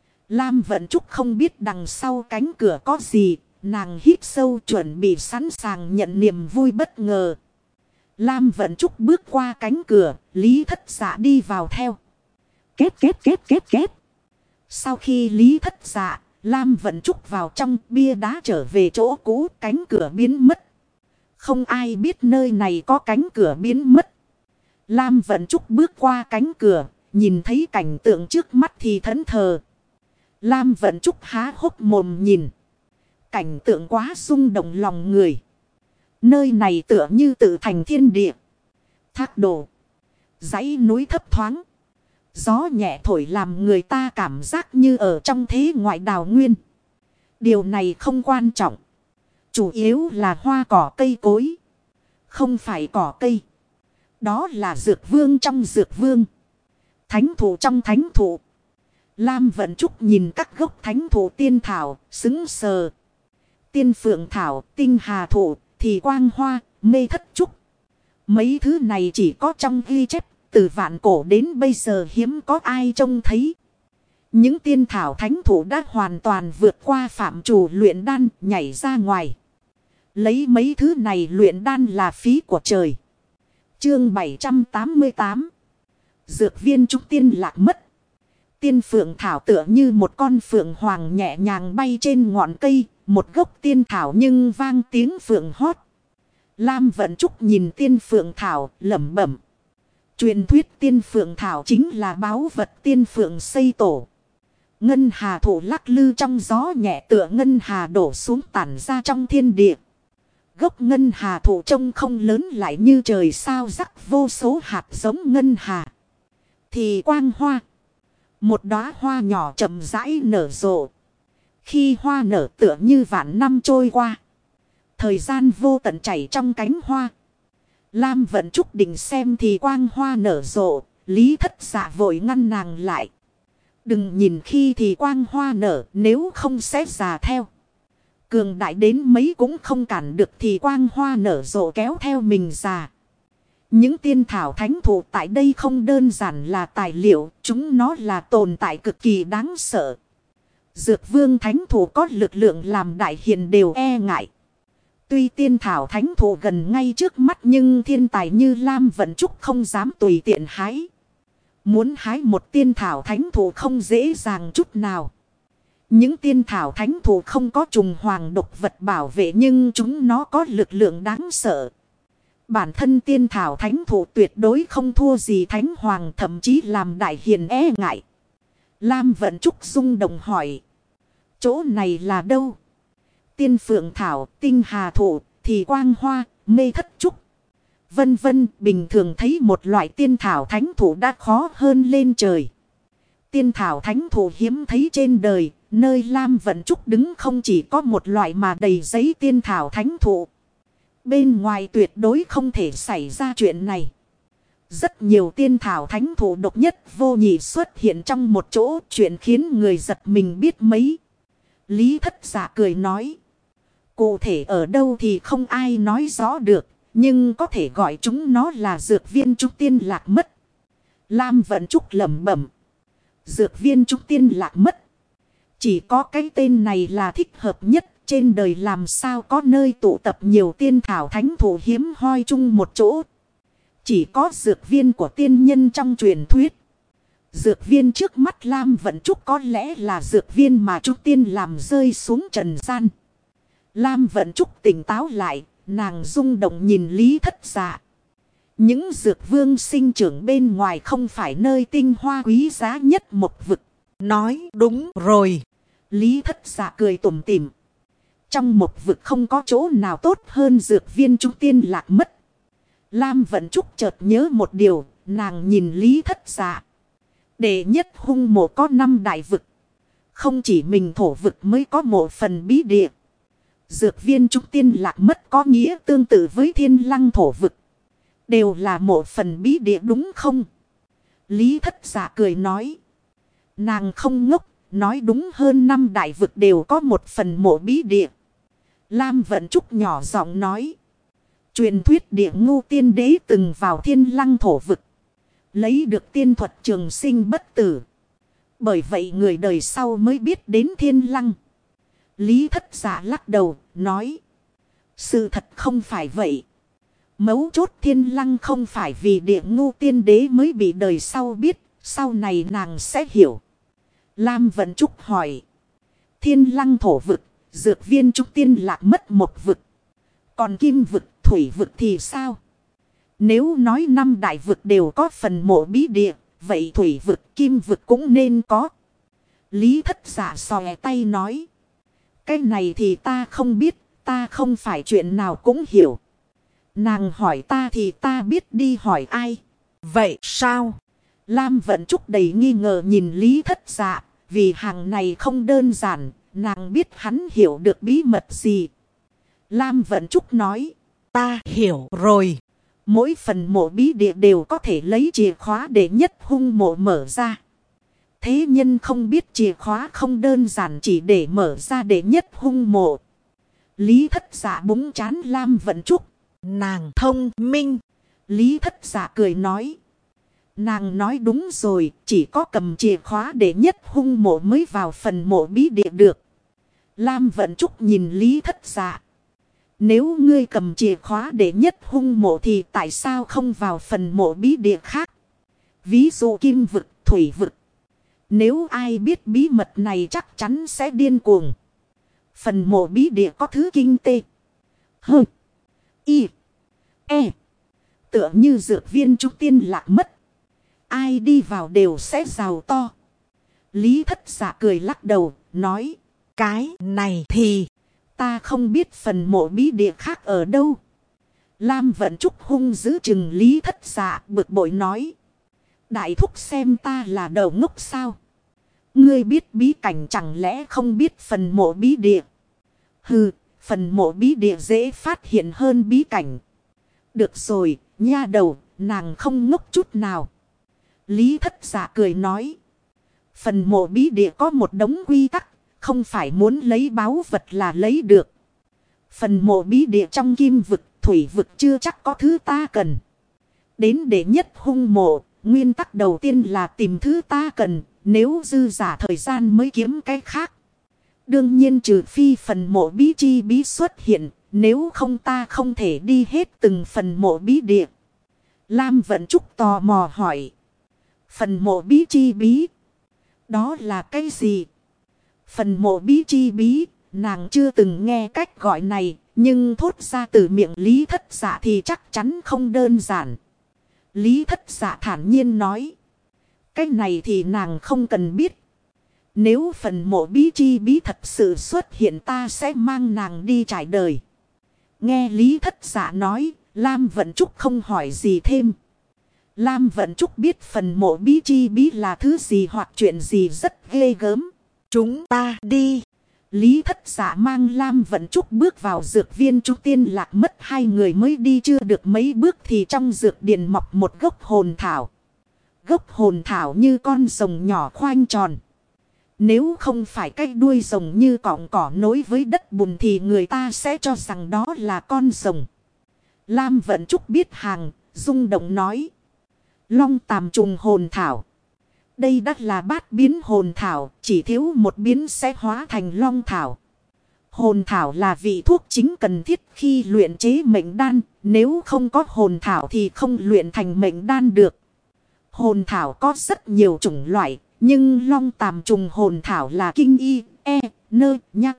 Lam Vận Trúc không biết đằng sau cánh cửa có gì. Nàng hít sâu chuẩn bị sẵn sàng nhận niềm vui bất ngờ. Lam Vận Trúc bước qua cánh cửa, Lý Thất Dạ đi vào theo. Két két két két két. Sau khi Lý Thất Dạ, Lam Vận Trúc vào trong, bia đá trở về chỗ cũ, cánh cửa biến mất. Không ai biết nơi này có cánh cửa biến mất. Lam Vận Trúc bước qua cánh cửa, nhìn thấy cảnh tượng trước mắt thì thẫn thờ. Lam Vận Trúc há hốc mồm nhìn. Cảnh tượng quá rung động lòng người. Nơi này tựa như tự thành thiên địa. Thác đổ. Dãy núi thấp thoáng. Gió nhẹ thổi làm người ta cảm giác như ở trong thế ngoại đào nguyên. Điều này không quan trọng. Chủ yếu là hoa cỏ cây cối. Không phải cỏ cây. Đó là dược vương trong dược vương. Thánh thụ trong thánh thụ. Lam Vận Trúc nhìn các gốc thánh thụ tiên thảo, xứng sờ. Tiên phượng thảo, tinh hà thụ, thì quang hoa, mê thất trúc. Mấy thứ này chỉ có trong ghi chép, từ vạn cổ đến bây giờ hiếm có ai trông thấy. Những tiên thảo thánh thụ đã hoàn toàn vượt qua phạm trù luyện đan, nhảy ra ngoài. Lấy mấy thứ này luyện đan là phí của trời. Chương 788. Dược viên trúc tiên lạc mất. Tiên phượng thảo tựa như một con phượng hoàng nhẹ nhàng bay trên ngọn cây, một gốc tiên thảo nhưng vang tiếng phượng hót. Lam Vận Trúc nhìn tiên phượng thảo, lẩm bẩm. Truyền thuyết tiên phượng thảo chính là báu vật tiên phượng xây tổ. Ngân hà thụ lắc lư trong gió nhẹ tựa ngân hà đổ xuống tản ra trong thiên địa. Gốc ngân hà thụ trông không lớn lại như trời sao rắc vô số hạt giống ngân hà. Thì quang hoa. Một đóa hoa nhỏ chậm rãi nở rộ. Khi hoa nở tựa như vạn năm trôi qua. Thời gian vô tận chảy trong cánh hoa. Lam Vận Trúc định xem thì quang hoa nở rộ. Lý Thất Dạ vội ngăn nàng lại. Đừng nhìn khi thì quang hoa nở, nếu không sẽ già theo. Cường đại đến mấy cũng không cản được thì quang hoa nở rộ kéo theo mình già. Những tiên thảo thánh thụ tại đây không đơn giản là tài liệu, chúng nó là tồn tại cực kỳ đáng sợ. Dược vương thánh thụ có lực lượng làm đại hiền đều e ngại. Tuy tiên thảo thánh thụ gần ngay trước mắt nhưng thiên tài như Lam Vận Trúc không dám tùy tiện hái. Muốn hái một tiên thảo thánh thụ không dễ dàng chút nào. Những tiên thảo thánh thụ không có trùng hoàng độc vật bảo vệ nhưng chúng nó có lực lượng đáng sợ. Bản thân tiên thảo thánh thụ tuyệt đối không thua gì thánh hoàng, thậm chí làm đại hiền e ngại. Lam Vận Trúc rung động hỏi. Chỗ này là đâu? Tiên phượng thảo, tinh hà thụ, thì quang hoa, mê thất trúc. Vân vân, bình thường thấy một loại tiên thảo thánh thụ đã khó hơn lên trời. Tiên thảo thánh thụ hiếm thấy trên đời, nơi Lam Vận Trúc đứng không chỉ có một loại mà đầy giấy tiên thảo thánh thụ. Bên ngoài tuyệt đối không thể xảy ra chuyện này. Rất nhiều tiên thảo thánh thụ độc nhất vô nhị xuất hiện trong một chỗ, chuyện khiến người giật mình biết mấy. Lý Thất Dạ cười nói. Cụ thể ở đâu thì không ai nói rõ được, nhưng có thể gọi chúng nó là dược viên trúc tiên lạc mất. Lam Vận Trúc lẩm bẩm. Dược viên trúc tiên lạc mất. Chỉ có cái tên này là thích hợp nhất. Trên đời làm sao có nơi tụ tập nhiều tiên thảo thánh thụ hiếm hoi chung một chỗ. Chỉ có dược viên của tiên nhân trong truyền thuyết. Dược viên trước mắt Lam Vận Trúc có lẽ là dược viên mà trúc tiên làm rơi xuống trần gian. Lam Vận Trúc tỉnh táo lại, nàng rung động nhìn Lý Thất Dạ. Những dược vương sinh trưởng bên ngoài không phải nơi tinh hoa quý giá nhất một vực. Nói đúng rồi. Lý Thất Dạ cười tủm tỉm. Trong một vực không có chỗ nào tốt hơn dược viên trúc tiên lạc mất. Lam Vận Trúc chợt nhớ một điều, nàng nhìn Lý Thất Dạ. Đệ nhất hung mộ có 5 đại vực. Không chỉ mình thổ vực mới có một phần bí địa. Dược viên trúc tiên lạc mất có nghĩa tương tự với thiên lăng thổ vực. Đều là một phần bí địa đúng không? Lý Thất Dạ cười nói. Nàng không ngốc, nói đúng hơn 5 đại vực đều có một phần mộ bí địa. Lam Vận Trúc nhỏ giọng nói. Truyền thuyết địa ngu tiên đế từng vào thiên lăng thổ vực. Lấy được tiên thuật trường sinh bất tử. Bởi vậy người đời sau mới biết đến thiên lăng. Lý Thất Dạ lắc đầu, nói. Sự thật không phải vậy. Mấu chốt Thiên Lăng không phải vì địa ngu tiên đế mới bị đời sau biết. Sau này nàng sẽ hiểu. Lam Vận Trúc hỏi. Thiên Lăng thổ vực. Dược viên trúc tiên lạc mất một vực. Còn kim vực, thủy vực thì sao? Nếu nói 5 đại vực đều có phần mộ bí địa. Vậy thủy vực, kim vực cũng nên có. Lý Thất Dạ xòe tay nói. Cái này thì ta không biết. Ta không phải chuyện nào cũng hiểu. Nàng hỏi ta thì ta biết đi hỏi ai. Vậy sao? Lam Vận Trúc đầy nghi ngờ nhìn Lý Thất Dạ. Vì hàng này không đơn giản. Nàng biết hắn hiểu được bí mật gì. Lam Vận Trúc nói. Ta hiểu rồi. Mỗi phần mộ bí địa đều có thể lấy chìa khóa để nhất hung mộ mở ra. Thế nhân không biết chìa khóa không đơn giản chỉ để mở ra để nhất hung mộ. Lý Thất Dạ búng chán Lam Vận Trúc. Nàng thông minh. Lý Thất Dạ cười nói. Nàng nói đúng rồi, chỉ có cầm chìa khóa để nhất hung mộ mới vào phần mộ bí địa được. Lam Vận Trúc nhìn Lý Thất Dạ. Nếu ngươi cầm chìa khóa để nhất hung mộ thì tại sao không vào phần mộ bí địa khác? Ví dụ kim vực, thủy vực. Nếu ai biết bí mật này chắc chắn sẽ điên cuồng. Phần mộ bí địa có thứ kinh tê. Hơ. Y. E. Tựa như dược viên trúc tiên lạc mất. Ai đi vào đều sẽ giàu to. Lý Thất Dạ cười lắc đầu, nói. Cái này thì ta không biết phần mộ bí địa khác ở đâu. Lam Vận Trúc hung giữ chừng Lý Thất Dạ bực bội nói. Đại thúc xem ta là đầu ngốc sao? Ngươi biết bí cảnh chẳng lẽ không biết phần mộ bí địa? Hừ, phần mộ bí địa dễ phát hiện hơn bí cảnh. Được rồi, nha đầu, nàng không ngốc chút nào. Lý Thất Dạ cười nói. Phần mộ bí địa có một đống quy tắc. Không phải muốn lấy báu vật là lấy được. Phần mộ bí địa trong kim vực, thủy vực chưa chắc có thứ ta cần. Đến để nhất hung mộ, nguyên tắc đầu tiên là tìm thứ ta cần. Nếu dư giả thời gian mới kiếm cái khác. Đương nhiên trừ phi phần mộ bí chi bí xuất hiện. Nếu không ta không thể đi hết từng phần mộ bí địa. Lam Vận Trúc tò mò hỏi. Phần mộ bí chi bí. Đó là cái gì? Phần mộ bí chi bí, nàng chưa từng nghe cách gọi này, nhưng thốt ra từ miệng Lý Thất Dạ thì chắc chắn không đơn giản. Lý Thất Dạ thản nhiên nói. Cái này thì nàng không cần biết. Nếu phần mộ bí chi bí thật sự xuất hiện ta sẽ mang nàng đi trải đời. Nghe Lý Thất Dạ nói, Lam Vận Trúc không hỏi gì thêm. Lam Vận Trúc biết phần mộ bí chi bí là thứ gì hoặc chuyện gì rất ghê gớm. Chúng ta đi. Lý Thất Dạ mang Lam Vận Trúc bước vào dược viên trúc tiên lạc mất. Hai người mới đi chưa được mấy bước thì trong dược điền mọc một gốc hồn thảo. Gốc hồn thảo như con rồng nhỏ khoanh tròn. Nếu không phải cái đuôi rồng như cọng cỏ nối với đất bùn thì người ta sẽ cho rằng đó là con rồng. Lam Vận Trúc biết hàng, rung động nói. Long tàm trùng hồn thảo. Đây đã là bát biến hồn thảo, chỉ thiếu một biến sẽ hóa thành long thảo. Hồn thảo là vị thuốc chính cần thiết khi luyện chế mệnh đan, nếu không có hồn thảo thì không luyện thành mệnh đan được. Hồn thảo có rất nhiều chủng loại, nhưng long tàm trùng hồn thảo là kinh y, nơ, nhắc.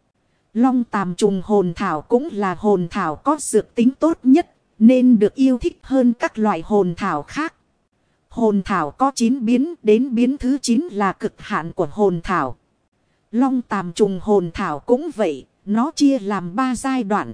Long tàm trùng hồn thảo cũng là hồn thảo có dược tính tốt nhất, nên được yêu thích hơn các loại hồn thảo khác. Hồn thảo có 9 biến, đến biến thứ 9 là cực hạn của hồn thảo. Long tàm trùng hồn thảo cũng vậy, nó chia làm 3 giai đoạn.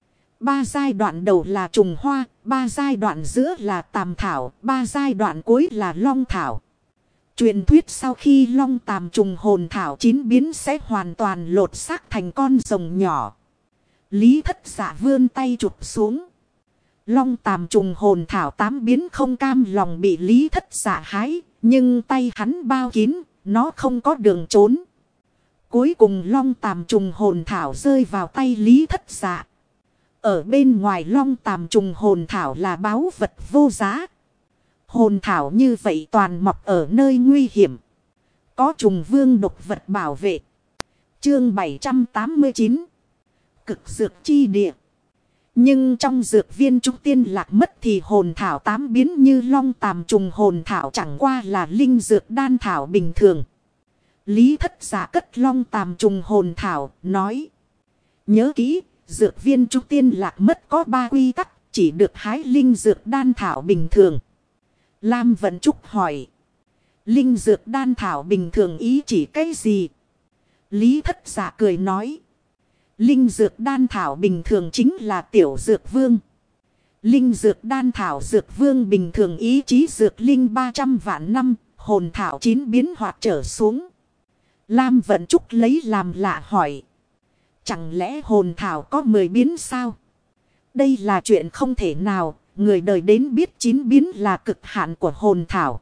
3 giai đoạn đầu là trùng hoa, 3 giai đoạn giữa là tàm thảo, 3 giai đoạn cuối là long thảo. Truyền thuyết sau khi long tàm trùng hồn thảo 9 biến sẽ hoàn toàn lột xác thành con rồng nhỏ. Lý Thất Dạ vươn tay chụp xuống. Long tàm trùng hồn thảo 8 biến không cam lòng bị Lý Thất Dạ hái, nhưng tay hắn bao kín, nó không có đường trốn. Cuối cùng long tàm trùng hồn thảo rơi vào tay Lý Thất Dạ. Ở bên ngoài long tàm trùng hồn thảo là báu vật vô giá. Hồn thảo như vậy toàn mọc ở nơi nguy hiểm. Có trùng vương độc vật bảo vệ. Chương 789. Cực dược chi địa. Nhưng trong dược viên chúng tiên lạc mất thì hồn thảo 8 biến như long tàm trùng hồn thảo chẳng qua là linh dược đan thảo bình thường. Lý Thất Dạ cất long tàm trùng hồn thảo, nói. Nhớ kỹ, dược viên chúng tiên lạc mất có 3 quy tắc, chỉ được hái linh dược đan thảo bình thường. Lam Vận Trúc hỏi. Linh dược đan thảo bình thường ý chỉ cái gì? Lý Thất Dạ cười nói. Linh dược đan thảo bình thường chính là tiểu dược vương. Linh dược đan thảo dược vương bình thường ý chí dược linh 300 vạn năm, hồn thảo 9 biến hoạt trở xuống. Lam Vận Trúc lấy làm lạ hỏi. Chẳng lẽ hồn thảo có 10 biến sao? Đây là chuyện không thể nào, người đời đến biết 9 biến là cực hạn của hồn thảo.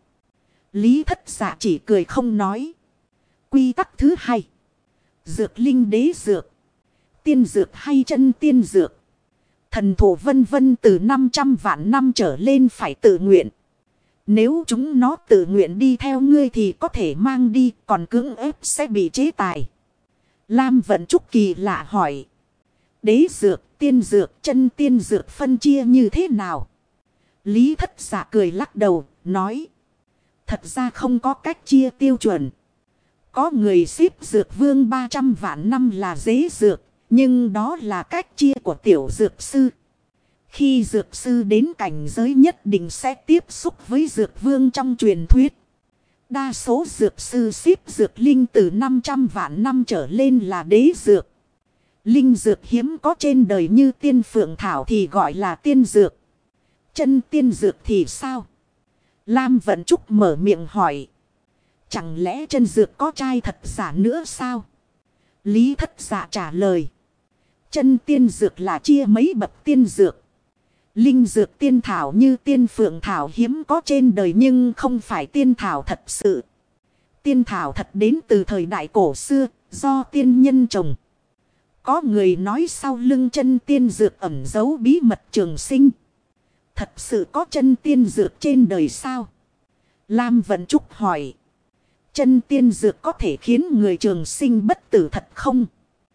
Lý Thất Dạ chỉ cười không nói. Quy tắc thứ 2. Dược linh đế dược. Tiên dược hay chân tiên dược. Thần thủ vân vân từ 500 vạn năm trở lên phải tự nguyện. Nếu chúng nó tự nguyện đi theo ngươi thì có thể mang đi, còn cưỡng ép sẽ bị chế tài. Lam Vận Trúc kỳ lạ hỏi. Đế dược, tiên dược, chân tiên dược phân chia như thế nào? Lý Thất Dạ cười lắc đầu, nói. Thật ra không có cách chia tiêu chuẩn. Có người xếp dược vương 300 vạn năm là đế dược, nhưng đó là cách chia của tiểu dược sư. Khi dược sư đến cảnh giới nhất định sẽ tiếp xúc với dược vương trong truyền thuyết. Đa số dược sư xếp dược linh từ 500 vạn năm trở lên là đế dược. Linh dược hiếm có trên đời như tiên phượng thảo thì gọi là tiên dược. Chân tiên dược thì sao? Lam Vận Trúc mở miệng hỏi. Chẳng lẽ chân dược có trai thật giả nữa sao? Lý Thất Dạ trả lời. Chân tiên dược là chia mấy bậc tiên dược. Linh dược tiên thảo như tiên phượng thảo hiếm có trên đời nhưng không phải tiên thảo thật sự. Tiên thảo thật đến từ thời đại cổ xưa, do tiên nhân trồng. Có người nói sau lưng chân tiên dược ẩn giấu bí mật trường sinh. Thật sự có chân tiên dược trên đời sao? Lam Vận Trúc hỏi. Chân tiên dược có thể khiến người trường sinh bất tử thật không?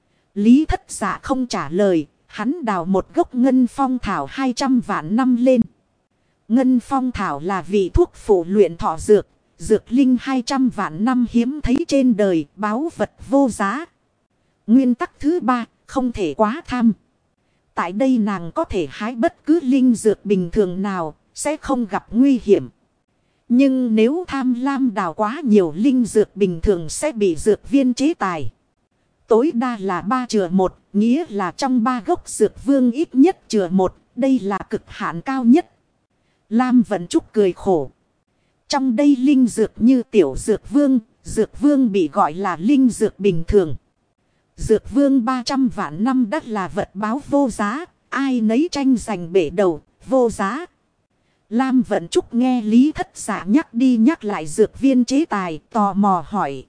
Lý Thất Dạ không trả lời. Hắn đào một gốc ngân phong thảo 200 vạn năm lên. Ngân phong thảo là vị thuốc phụ luyện thọ dược. Dược linh 200 vạn năm hiếm thấy trên đời, báu vật vô giá. Nguyên tắc thứ 3, không thể quá tham. Tại đây nàng có thể hái bất cứ linh dược bình thường nào, sẽ không gặp nguy hiểm. Nhưng nếu tham lam đào quá nhiều linh dược bình thường sẽ bị dược viên chế tài. Tối đa là 3/1, nghĩa là trong 3 gốc dược vương ít nhất -1, đây là cực hạn cao nhất. Lam Vận Trúc cười khổ. Trong đây linh dược như tiểu dược vương bị gọi là linh dược bình thường. Dược vương 300 vạn năm đất là vật báo vô giá, ai nấy tranh giành bể đầu, vô giá. Lam Vận Trúc nghe Lý Thất Dạ nhắc đi nhắc lại dược viên chế tài, tò mò hỏi.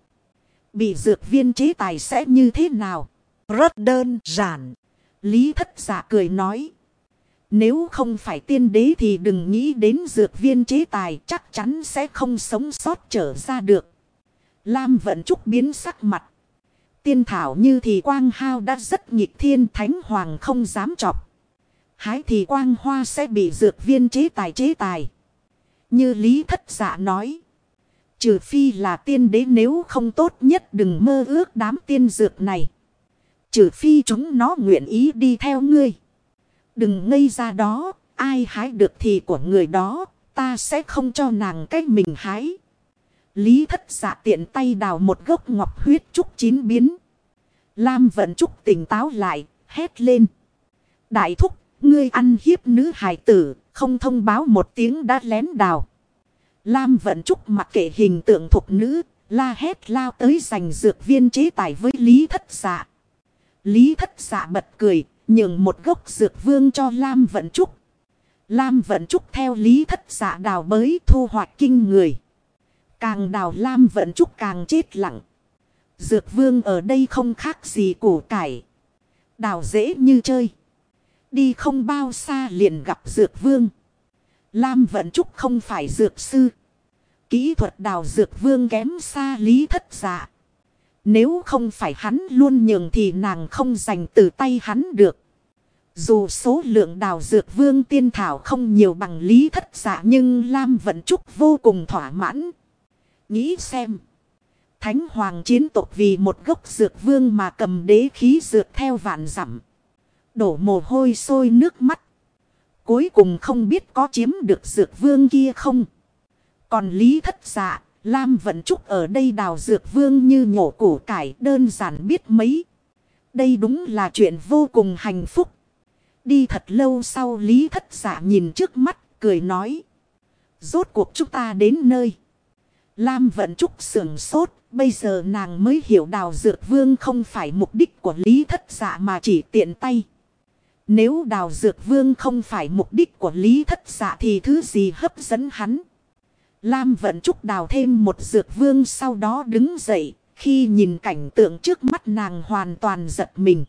Bị dược viên chế tài sẽ như thế nào? Rất đơn giản. Lý Thất Dạ cười nói. Nếu không phải tiên đế thì đừng nghĩ đến dược viên chế tài, chắc chắn sẽ không sống sót trở ra được. Lam Vận Trúc biến sắc mặt. Tiên thảo như thì quang hao đã rất nghịch thiên, thánh hoàng không dám chọc. Hái thì quang hoa sẽ bị dược viên chế tài. Như Lý Thất Dạ nói. Trừ phi là tiên đế, nếu không tốt nhất đừng mơ ước đám tiên dược này. Trừ phi chúng nó nguyện ý đi theo ngươi. Đừng ngây ra đó, ai hái được thì của người đó, ta sẽ không cho nàng cách mình hái. Lý Thất Dạ tiện tay đào một gốc ngọc huyết trúc 9 biến. Lam Vận Trúc tỉnh táo lại, hét lên. Đại thúc, ngươi ăn hiếp nữ hài tử, không thông báo một tiếng đã lén đào. Lam Vận Trúc mặc kệ hình tượng thục nữ, la hét lao tới giành dược viên chế tài với Lý Thất Dạ. Lý Thất Dạ bật cười, nhường một gốc dược vương cho Lam Vận Trúc. Lam Vận Trúc theo Lý Thất Dạ đào bới thu hoạch kinh người. Càng đào Lam Vận Trúc càng chết lặng. Dược vương ở đây không khác gì củ cải. Đào dễ như chơi. Đi không bao xa liền gặp dược vương. Lam Vận Trúc không phải dược sư. Kỹ thuật đào dược vương kém xa Lý Thất Dạ. Nếu không phải hắn luôn nhường thì nàng không giành từ tay hắn được. Dù số lượng đào dược vương tiên thảo không nhiều bằng Lý Thất Dạ, nhưng Lam Vận Trúc vô cùng thỏa mãn. Nghĩ xem. Thánh hoàng chiến tộc vì một gốc dược vương mà cầm đế khí dược theo vạn dặm. Đổ mồ hôi sôi nước mắt. Cuối cùng không biết có chiếm được dược vương kia không. Còn Lý Thất Dạ, Lam Vận Trúc ở đây đào dược vương như nhổ củ cải, đơn giản biết mấy. Đây đúng là chuyện vô cùng hạnh phúc. Đi thật lâu sau, Lý Thất Dạ nhìn trước mắt, cười nói. Rốt cuộc chúng ta đến nơi. Lam Vận Trúc sửng sốt, bây giờ nàng mới hiểu đào dược vương không phải mục đích của Lý Thất Dạ mà chỉ tiện tay. Nếu đào dược vương không phải mục đích của Lý Thất Dạ thì thứ gì hấp dẫn hắn. Lam Vận Trúc đào thêm một dược vương, sau đó đứng dậy. Khi nhìn cảnh tượng trước mắt, nàng hoàn toàn giật mình.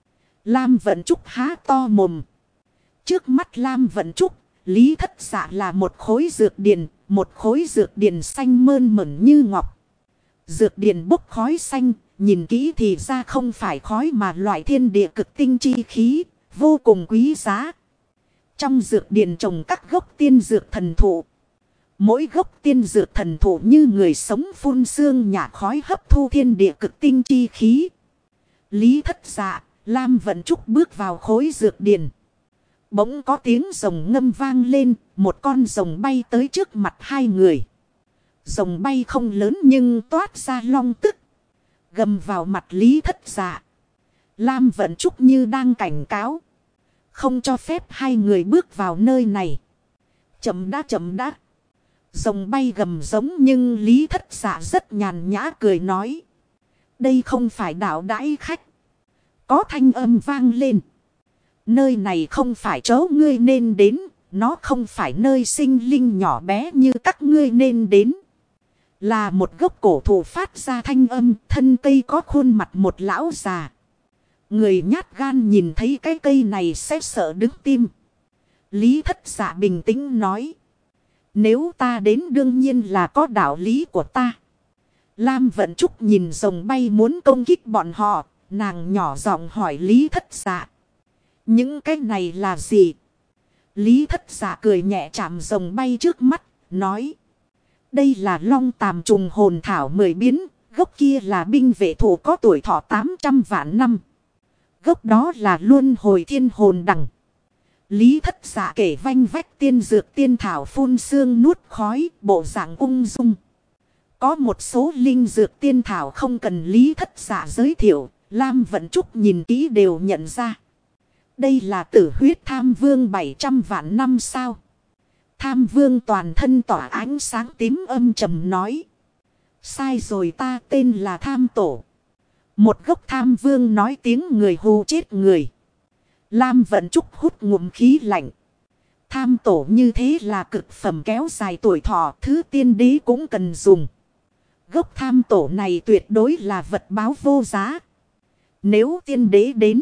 Lam Vận Trúc há to mồm. Trước mắt Lam Vận Trúc, Lý Thất Dạ là một khối dược điền. Một khối dược điền xanh mơn mởn như ngọc. Dược điền bốc khói xanh, nhìn kỹ thì ra không phải khói mà loại thiên địa cực tinh chi khí, vô cùng quý giá. Trong dược điền trồng các gốc tiên dược thần thụ. Mỗi gốc tiên dược thần thụ như người sống phun sương nhả khói, hấp thu thiên địa cực tinh chi khí. Lý Thất Dạ, Lam Vận Trúc bước vào khối dược điền. Bỗng có tiếng rồng ngâm vang lên, một con rồng bay tới trước mặt hai người. Rồng bay không lớn nhưng toát ra long tức, gầm vào mặt Lý Thất Dạ. Lam Vận Trúc như đang cảnh cáo, không cho phép hai người bước vào nơi này. Chậm đã. Rồng bay gầm giống nhưng Lý Thất Dạ rất nhàn nhã cười nói. Đây không phải đạo đãi khách. Có thanh âm vang lên. Nơi này không phải chỗ ngươi nên đến. Nó không phải nơi sinh linh nhỏ bé như các ngươi nên đến. Là một gốc cổ thụ phát ra thanh âm. Thân cây có khuôn mặt một lão già. Người nhát gan nhìn thấy cái cây này sẽ sợ đứng tim. Lý Thất Dạ bình tĩnh nói. Nếu ta đến đương nhiên là có đạo lý của ta. Lam Vận Trúc nhìn rồng bay muốn công kích bọn họ. Nàng nhỏ giọng hỏi Lý Thất Dạ. Những cái này là gì? Lý Thất Dạ cười nhẹ chạm rồng bay trước mắt. Nói. Đây là long tàm trùng hồn thảo 10 biến. Gốc kia là binh vệ thủ có tuổi thọ 800 vạn năm. Gốc đó là luân hồi thiên hồn đằng. Lý Thất Dạ kể vanh vách tiên dược tiên thảo phun sương nuốt khói, bộ dạng ung dung. Có một số linh dược tiên thảo không cần Lý Thất Dạ giới thiệu, Lam Vận Trúc nhìn kỹ đều nhận ra. Đây là tử huyết tham vương 700 vạn năm sao? Tham vương toàn thân tỏa ánh sáng tím âm trầm nói. Sai rồi, ta tên là Tham Tổ. Một gốc tham vương nói tiếng người hù chết người. Lam Vận Trúc hút ngụm khí lạnh. Tham tổ như thế là cực phẩm kéo dài tuổi thọ, thứ tiên đế cũng cần dùng. Gốc tham tổ này tuyệt đối là vật báo vô giá. Nếu tiên đế đến,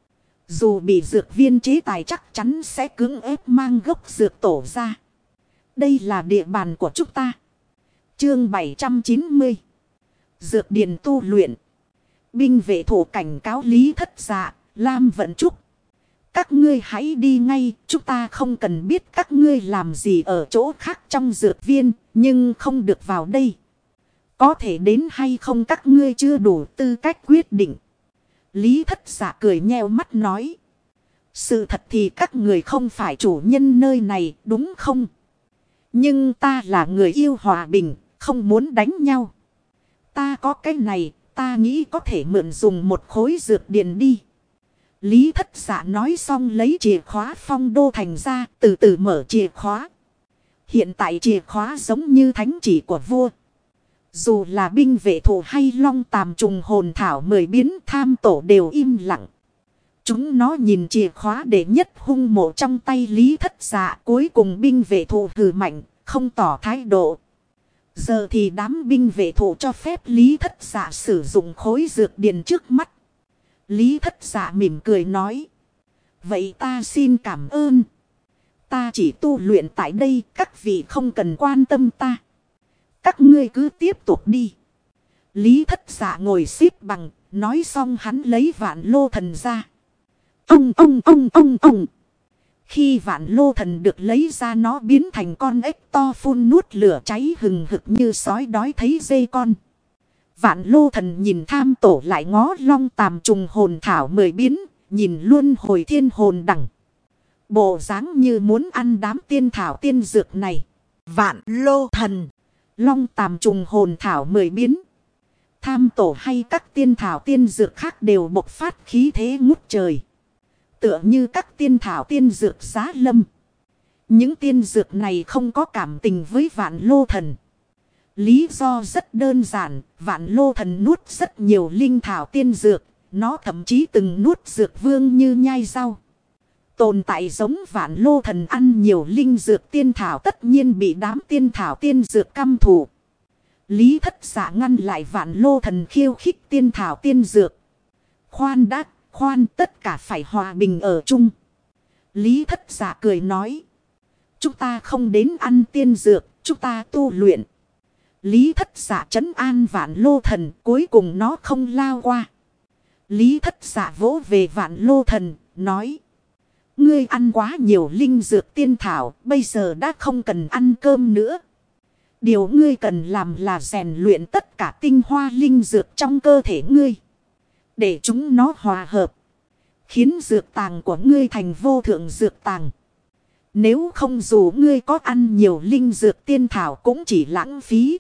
dù bị dược viên chế tài chắc chắn sẽ cưỡng ép mang gốc dược tổ ra. Đây là địa bàn của chúng ta. Chương 790. Dược điền tu luyện. Binh vệ thủ cảnh cáo Lý Thất Dạ, Lam Vận Trúc. Các ngươi hãy đi ngay, chúng ta không cần biết các ngươi làm gì ở chỗ khác trong dược viên, nhưng không được vào đây. Có thể đến hay không các ngươi chưa đủ tư cách quyết định. Lý Thất Dạ cười nheo mắt nói. Sự thật thì các người không phải chủ nhân nơi này, đúng không? Nhưng ta là người yêu hòa bình, không muốn đánh nhau. Ta có cái này, ta nghĩ có thể mượn dùng một khối dược điền đi. Lý Thất Dạ nói xong lấy chìa khóa phong đô thành ra, từ từ mở chìa khóa. Hiện tại chìa khóa giống như thánh chỉ của vua. Dù là binh vệ thủ hay long tàm trùng hồn thảo 10 biến, tham tổ đều im lặng. Chúng nó nhìn chìa khóa để nhất hung mộ trong tay Lý Thất Dạ. Cuối cùng binh vệ thủ hừ mạnh, không tỏ thái độ. Giờ thì đám binh vệ thủ cho phép Lý Thất Dạ sử dụng khối dược điền trước mắt. Lý Thất Dạ mỉm cười nói. Vậy ta xin cảm ơn. Ta chỉ tu luyện tại đây, các vị không cần quan tâm ta. Các ngươi cứ tiếp tục đi. Lý Thất Dạ ngồi xếp bằng, nói xong hắn lấy vạn lô thần ra. Ông. Khi Vạn Lô Thần được lấy ra, nó biến thành con ếch to phun nuốt lửa cháy hừng hực như sói đói thấy dê con. Vạn Lô Thần nhìn Tham Tổ lại ngó Long Tàm trùng hồn thảo 10 biến, nhìn luôn hồi thiên hồn đẳng. Bộ dáng như muốn ăn đám tiên thảo tiên dược này. Vạn Lô Thần. Long Tàm trùng hồn thảo 10 biến. Tham Tổ hay các tiên thảo tiên dược khác đều bộc phát khí thế ngút trời. Tựa như các tiên thảo tiên dược giá lâm. Những tiên dược này không có cảm tình với Vạn Lô Thần. Lý do rất đơn giản, Vạn Lô Thần nuốt rất nhiều linh thảo tiên dược, nó thậm chí từng nuốt dược vương như nhai rau. Tồn tại giống Vạn Lô Thần ăn nhiều linh dược tiên thảo tất nhiên bị đám tiên thảo tiên dược căm thù. Lý Thất Dạ ngăn lại Vạn Lô Thần khiêu khích tiên thảo tiên dược. Khoan đã, khoan, tất cả phải hòa bình ở chung. Lý Thất Dạ cười nói. Chúng ta không đến ăn tiên dược, chúng ta tu luyện. Lý Thất Dạ trấn an Vạn Lô Thần, cuối cùng nó không lao qua. Lý Thất Dạ vỗ về Vạn Lô Thần, nói. Ngươi ăn quá nhiều linh dược tiên thảo, bây giờ đã không cần ăn cơm nữa. Điều ngươi cần làm là rèn luyện tất cả tinh hoa linh dược trong cơ thể ngươi. Để chúng nó hòa hợp. Khiến dược tàng của ngươi thành vô thượng dược tàng. Nếu không dù ngươi có ăn nhiều linh dược tiên thảo cũng chỉ lãng phí.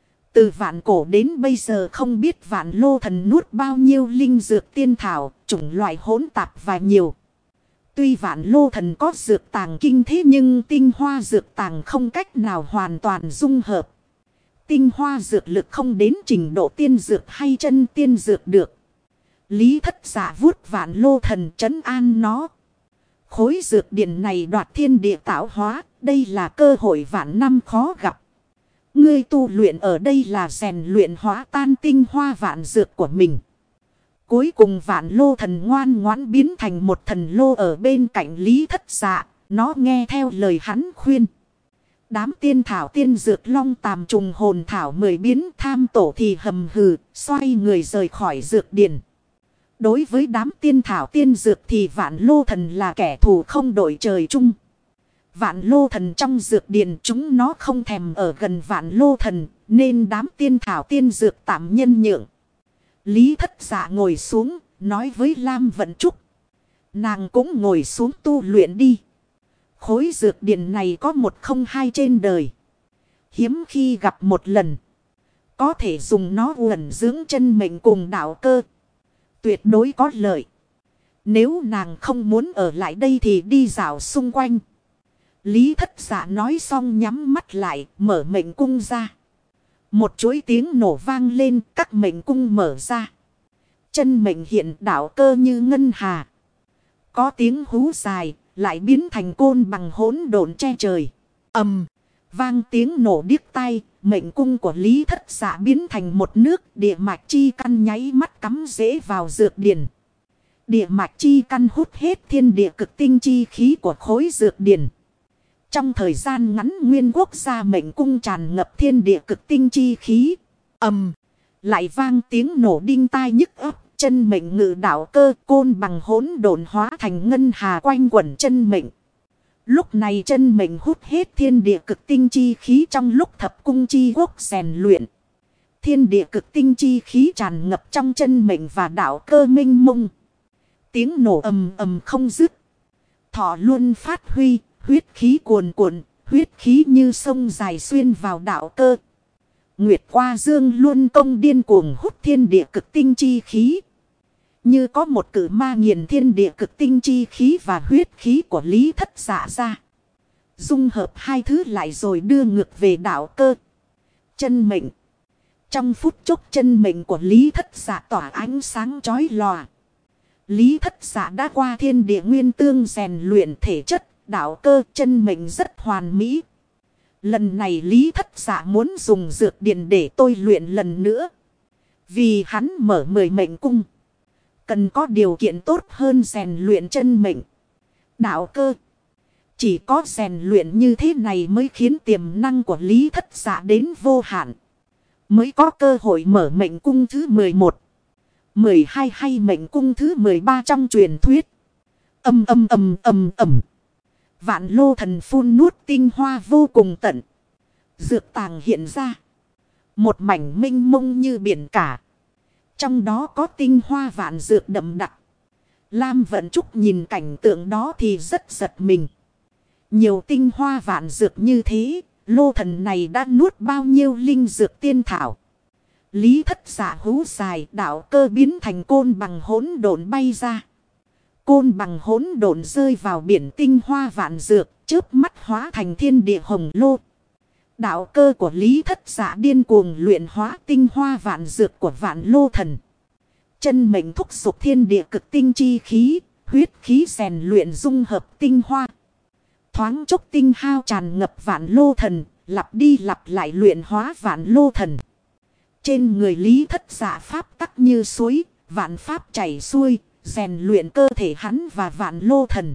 Từ vạn cổ đến bây giờ không biết Vạn Lô Thần nuốt bao nhiêu linh dược tiên thảo, chủng loại hỗn tạp và nhiều. Tuy Vạn Lô Thần có dược tàng kinh thế nhưng tinh hoa dược tàng không cách nào hoàn toàn dung hợp. Tinh hoa dược lực không đến trình độ tiên dược hay chân tiên dược được. Lý Thất Dạ vuốt Vạn Lô Thần trấn an nó. Khối dược điển này đoạt thiên địa tạo hóa, đây là cơ hội vạn năm khó gặp. Ngươi tu luyện ở đây là rèn luyện hóa tan tinh hoa vạn dược của mình. Cuối cùng Vạn Lô Thần ngoan ngoãn biến thành một thần lô ở bên cạnh Lý Thất Dạ, nó nghe theo lời hắn khuyên. Đám tiên thảo tiên dược Long Tàm trùng hồn thảo 10 biến Tham Tổ thì hầm hừ, xoay người rời khỏi dược điển. Đối với đám tiên thảo tiên dược thì Vạn Lô Thần là kẻ thù không đội trời chung. Vạn Lô Thần trong dược điển chúng nó không thèm ở gần Vạn Lô Thần, nên đám tiên thảo tiên dược tạm nhân nhượng. Lý Thất Dạ ngồi xuống, nói với Lam Vận Trúc. Nàng cũng ngồi xuống tu luyện đi. Khối dược điển này có 102 trên đời. Hiếm khi gặp một lần. Có thể dùng nó uẩn dưỡng chân mệnh cùng đạo cơ. Tuyệt đối có lợi. Nếu nàng không muốn ở lại đây thì đi dạo xung quanh. Lý Thất Dạ nói xong nhắm mắt lại, mở mệnh cung ra. Một chuỗi tiếng nổ vang lên, các mệnh cung mở ra. Chân mệnh hiện đạo cơ như ngân hà. Có tiếng hú dài, lại biến thành côn bằng hỗn độn che trời. Ầm, vang tiếng nổ điếc tai, mệnh cung của Lý Thất Dạ biến thành một nước, địa mạch chi căn nháy mắt cắm rễ vào dược điển. Địa mạch chi căn hút hết thiên địa cực tinh chi khí của khối dược điển. Trong thời gian ngắn nguyên quốc gia mệnh cung tràn ngập thiên địa cực tinh chi khí. Ầm, lại vang tiếng nổ đinh tai nhức óc, chân mệnh ngự đạo cơ côn bằng hỗn độn hóa thành ngân hà quanh quẩn chân mệnh. Lúc này chân mệnh hút hết thiên địa cực tinh chi khí trong lúc thập cung chi quốc rèn luyện. Thiên địa cực tinh chi khí tràn ngập trong chân mệnh và đạo cơ minh mông. Tiếng nổ ầm ầm không dứt. Thọ luôn phát huy, huyết khí cuồn cuộn, huyết khí như sông dài xuyên vào đạo cơ. Nguyệt qua dương luôn công điên cuồng hút thiên địa cực tinh chi khí. Như có một cử ma nghiền thiên địa cực tinh chi khí và huyết khí của Lý Thất Dạ ra. Dung hợp hai thứ lại rồi đưa ngược về đạo cơ. Chân mệnh. Trong phút chốc chân mệnh của Lý Thất Dạ tỏa ánh sáng chói lòa. Lý Thất Dạ đã qua thiên địa nguyên tương rèn luyện thể chất, đạo cơ chân mệnh rất hoàn mỹ. Lần này Lý Thất Dạ muốn dùng dược điển để tôi luyện lần nữa. Vì hắn mở 10 mệnh cung. Cần có điều kiện tốt hơn rèn luyện chân mệnh. Đạo cơ. Chỉ có rèn luyện như thế này mới khiến tiềm năng của Lý Thất Dạ đến vô hạn. Mới có cơ hội mở mệnh cung thứ 11. 12 hay mệnh cung thứ 13 trong truyền thuyết. Âm âm ầm ầm ầm. Vạn lô thần phun nuốt tinh hoa vô cùng tận. Dược tàng hiện ra. Một mảnh mênh mông như biển cả. Trong đó có tinh hoa vạn dược đậm đặc. Lam Vận Trúc nhìn cảnh tượng đó thì rất giật mình. Nhiều tinh hoa vạn dược như thế, lô thần này đã nuốt bao nhiêu linh dược tiên thảo. Lý Thất Dạ hú dài, đạo cơ biến thành côn bằng hỗn độn bay ra. Côn bằng hỗn độn rơi vào biển tinh hoa vạn dược, chớp mắt hóa thành thiên địa hồng lô. Đạo cơ của Lý Thất Dạ điên cuồng luyện hóa tinh hoa vạn dược của vạn lô thần. Chân mệnh thúc dục thiên địa cực tinh chi khí, huyết khí rèn luyện dung hợp tinh hoa. Thoáng chốc tinh hao tràn ngập vạn lô thần, lặp đi lặp lại luyện hóa vạn lô thần. Trên người Lý Thất Dạ pháp tắc như suối, vạn pháp chảy xuôi, rèn luyện cơ thể hắn và vạn lô thần.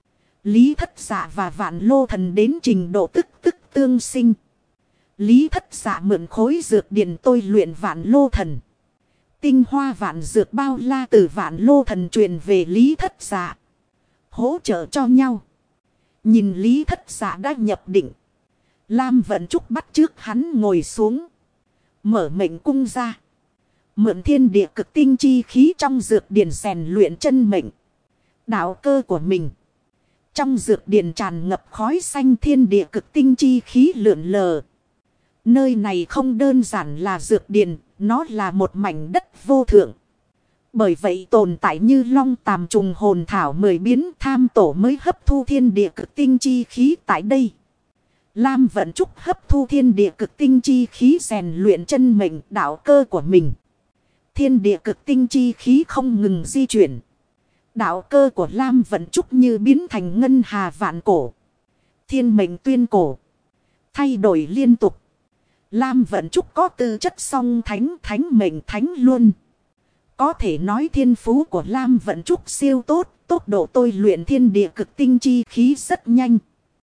Lý Thất Dạ và vạn lô thần đến trình độ tức tương sinh. Lý Thất Dạ mượn khối dược điển tôi luyện vạn lô thần. Tinh hoa vạn dược bao la từ vạn lô thần truyền về Lý Thất Dạ. Hỗ trợ cho nhau. Nhìn Lý Thất Dạ đã nhập định. Lam Vận Trúc bắt trước hắn ngồi xuống. Mở mệnh cung ra. Mượn thiên địa cực tinh chi khí trong dược điển rèn luyện chân mệnh. Đạo cơ của mình. Trong dược điển tràn ngập khói xanh thiên địa cực tinh chi khí lượn lờ. Nơi này không đơn giản là dược điển, nó là một mảnh đất vô thượng. Bởi vậy tồn tại như long tàm trùng hồn thảo 10 biến tham tổ mới hấp thu thiên địa cực tinh chi khí tại đây. Lam Vận Trúc hấp thu thiên địa cực tinh chi khí rèn luyện chân mệnh đạo cơ của mình. Thiên địa cực tinh chi khí không ngừng di chuyển. Đạo cơ của Lam Vận Trúc như biến thành ngân hà vạn cổ. Thiên mệnh tuyên cổ. Thay đổi liên tục. Lam Vận Trúc có tư chất song thánh mệnh thánh luôn. Có thể nói thiên phú của Lam Vận Trúc siêu tốt. Tốc độ tôi luyện thiên địa cực tinh chi khí rất nhanh.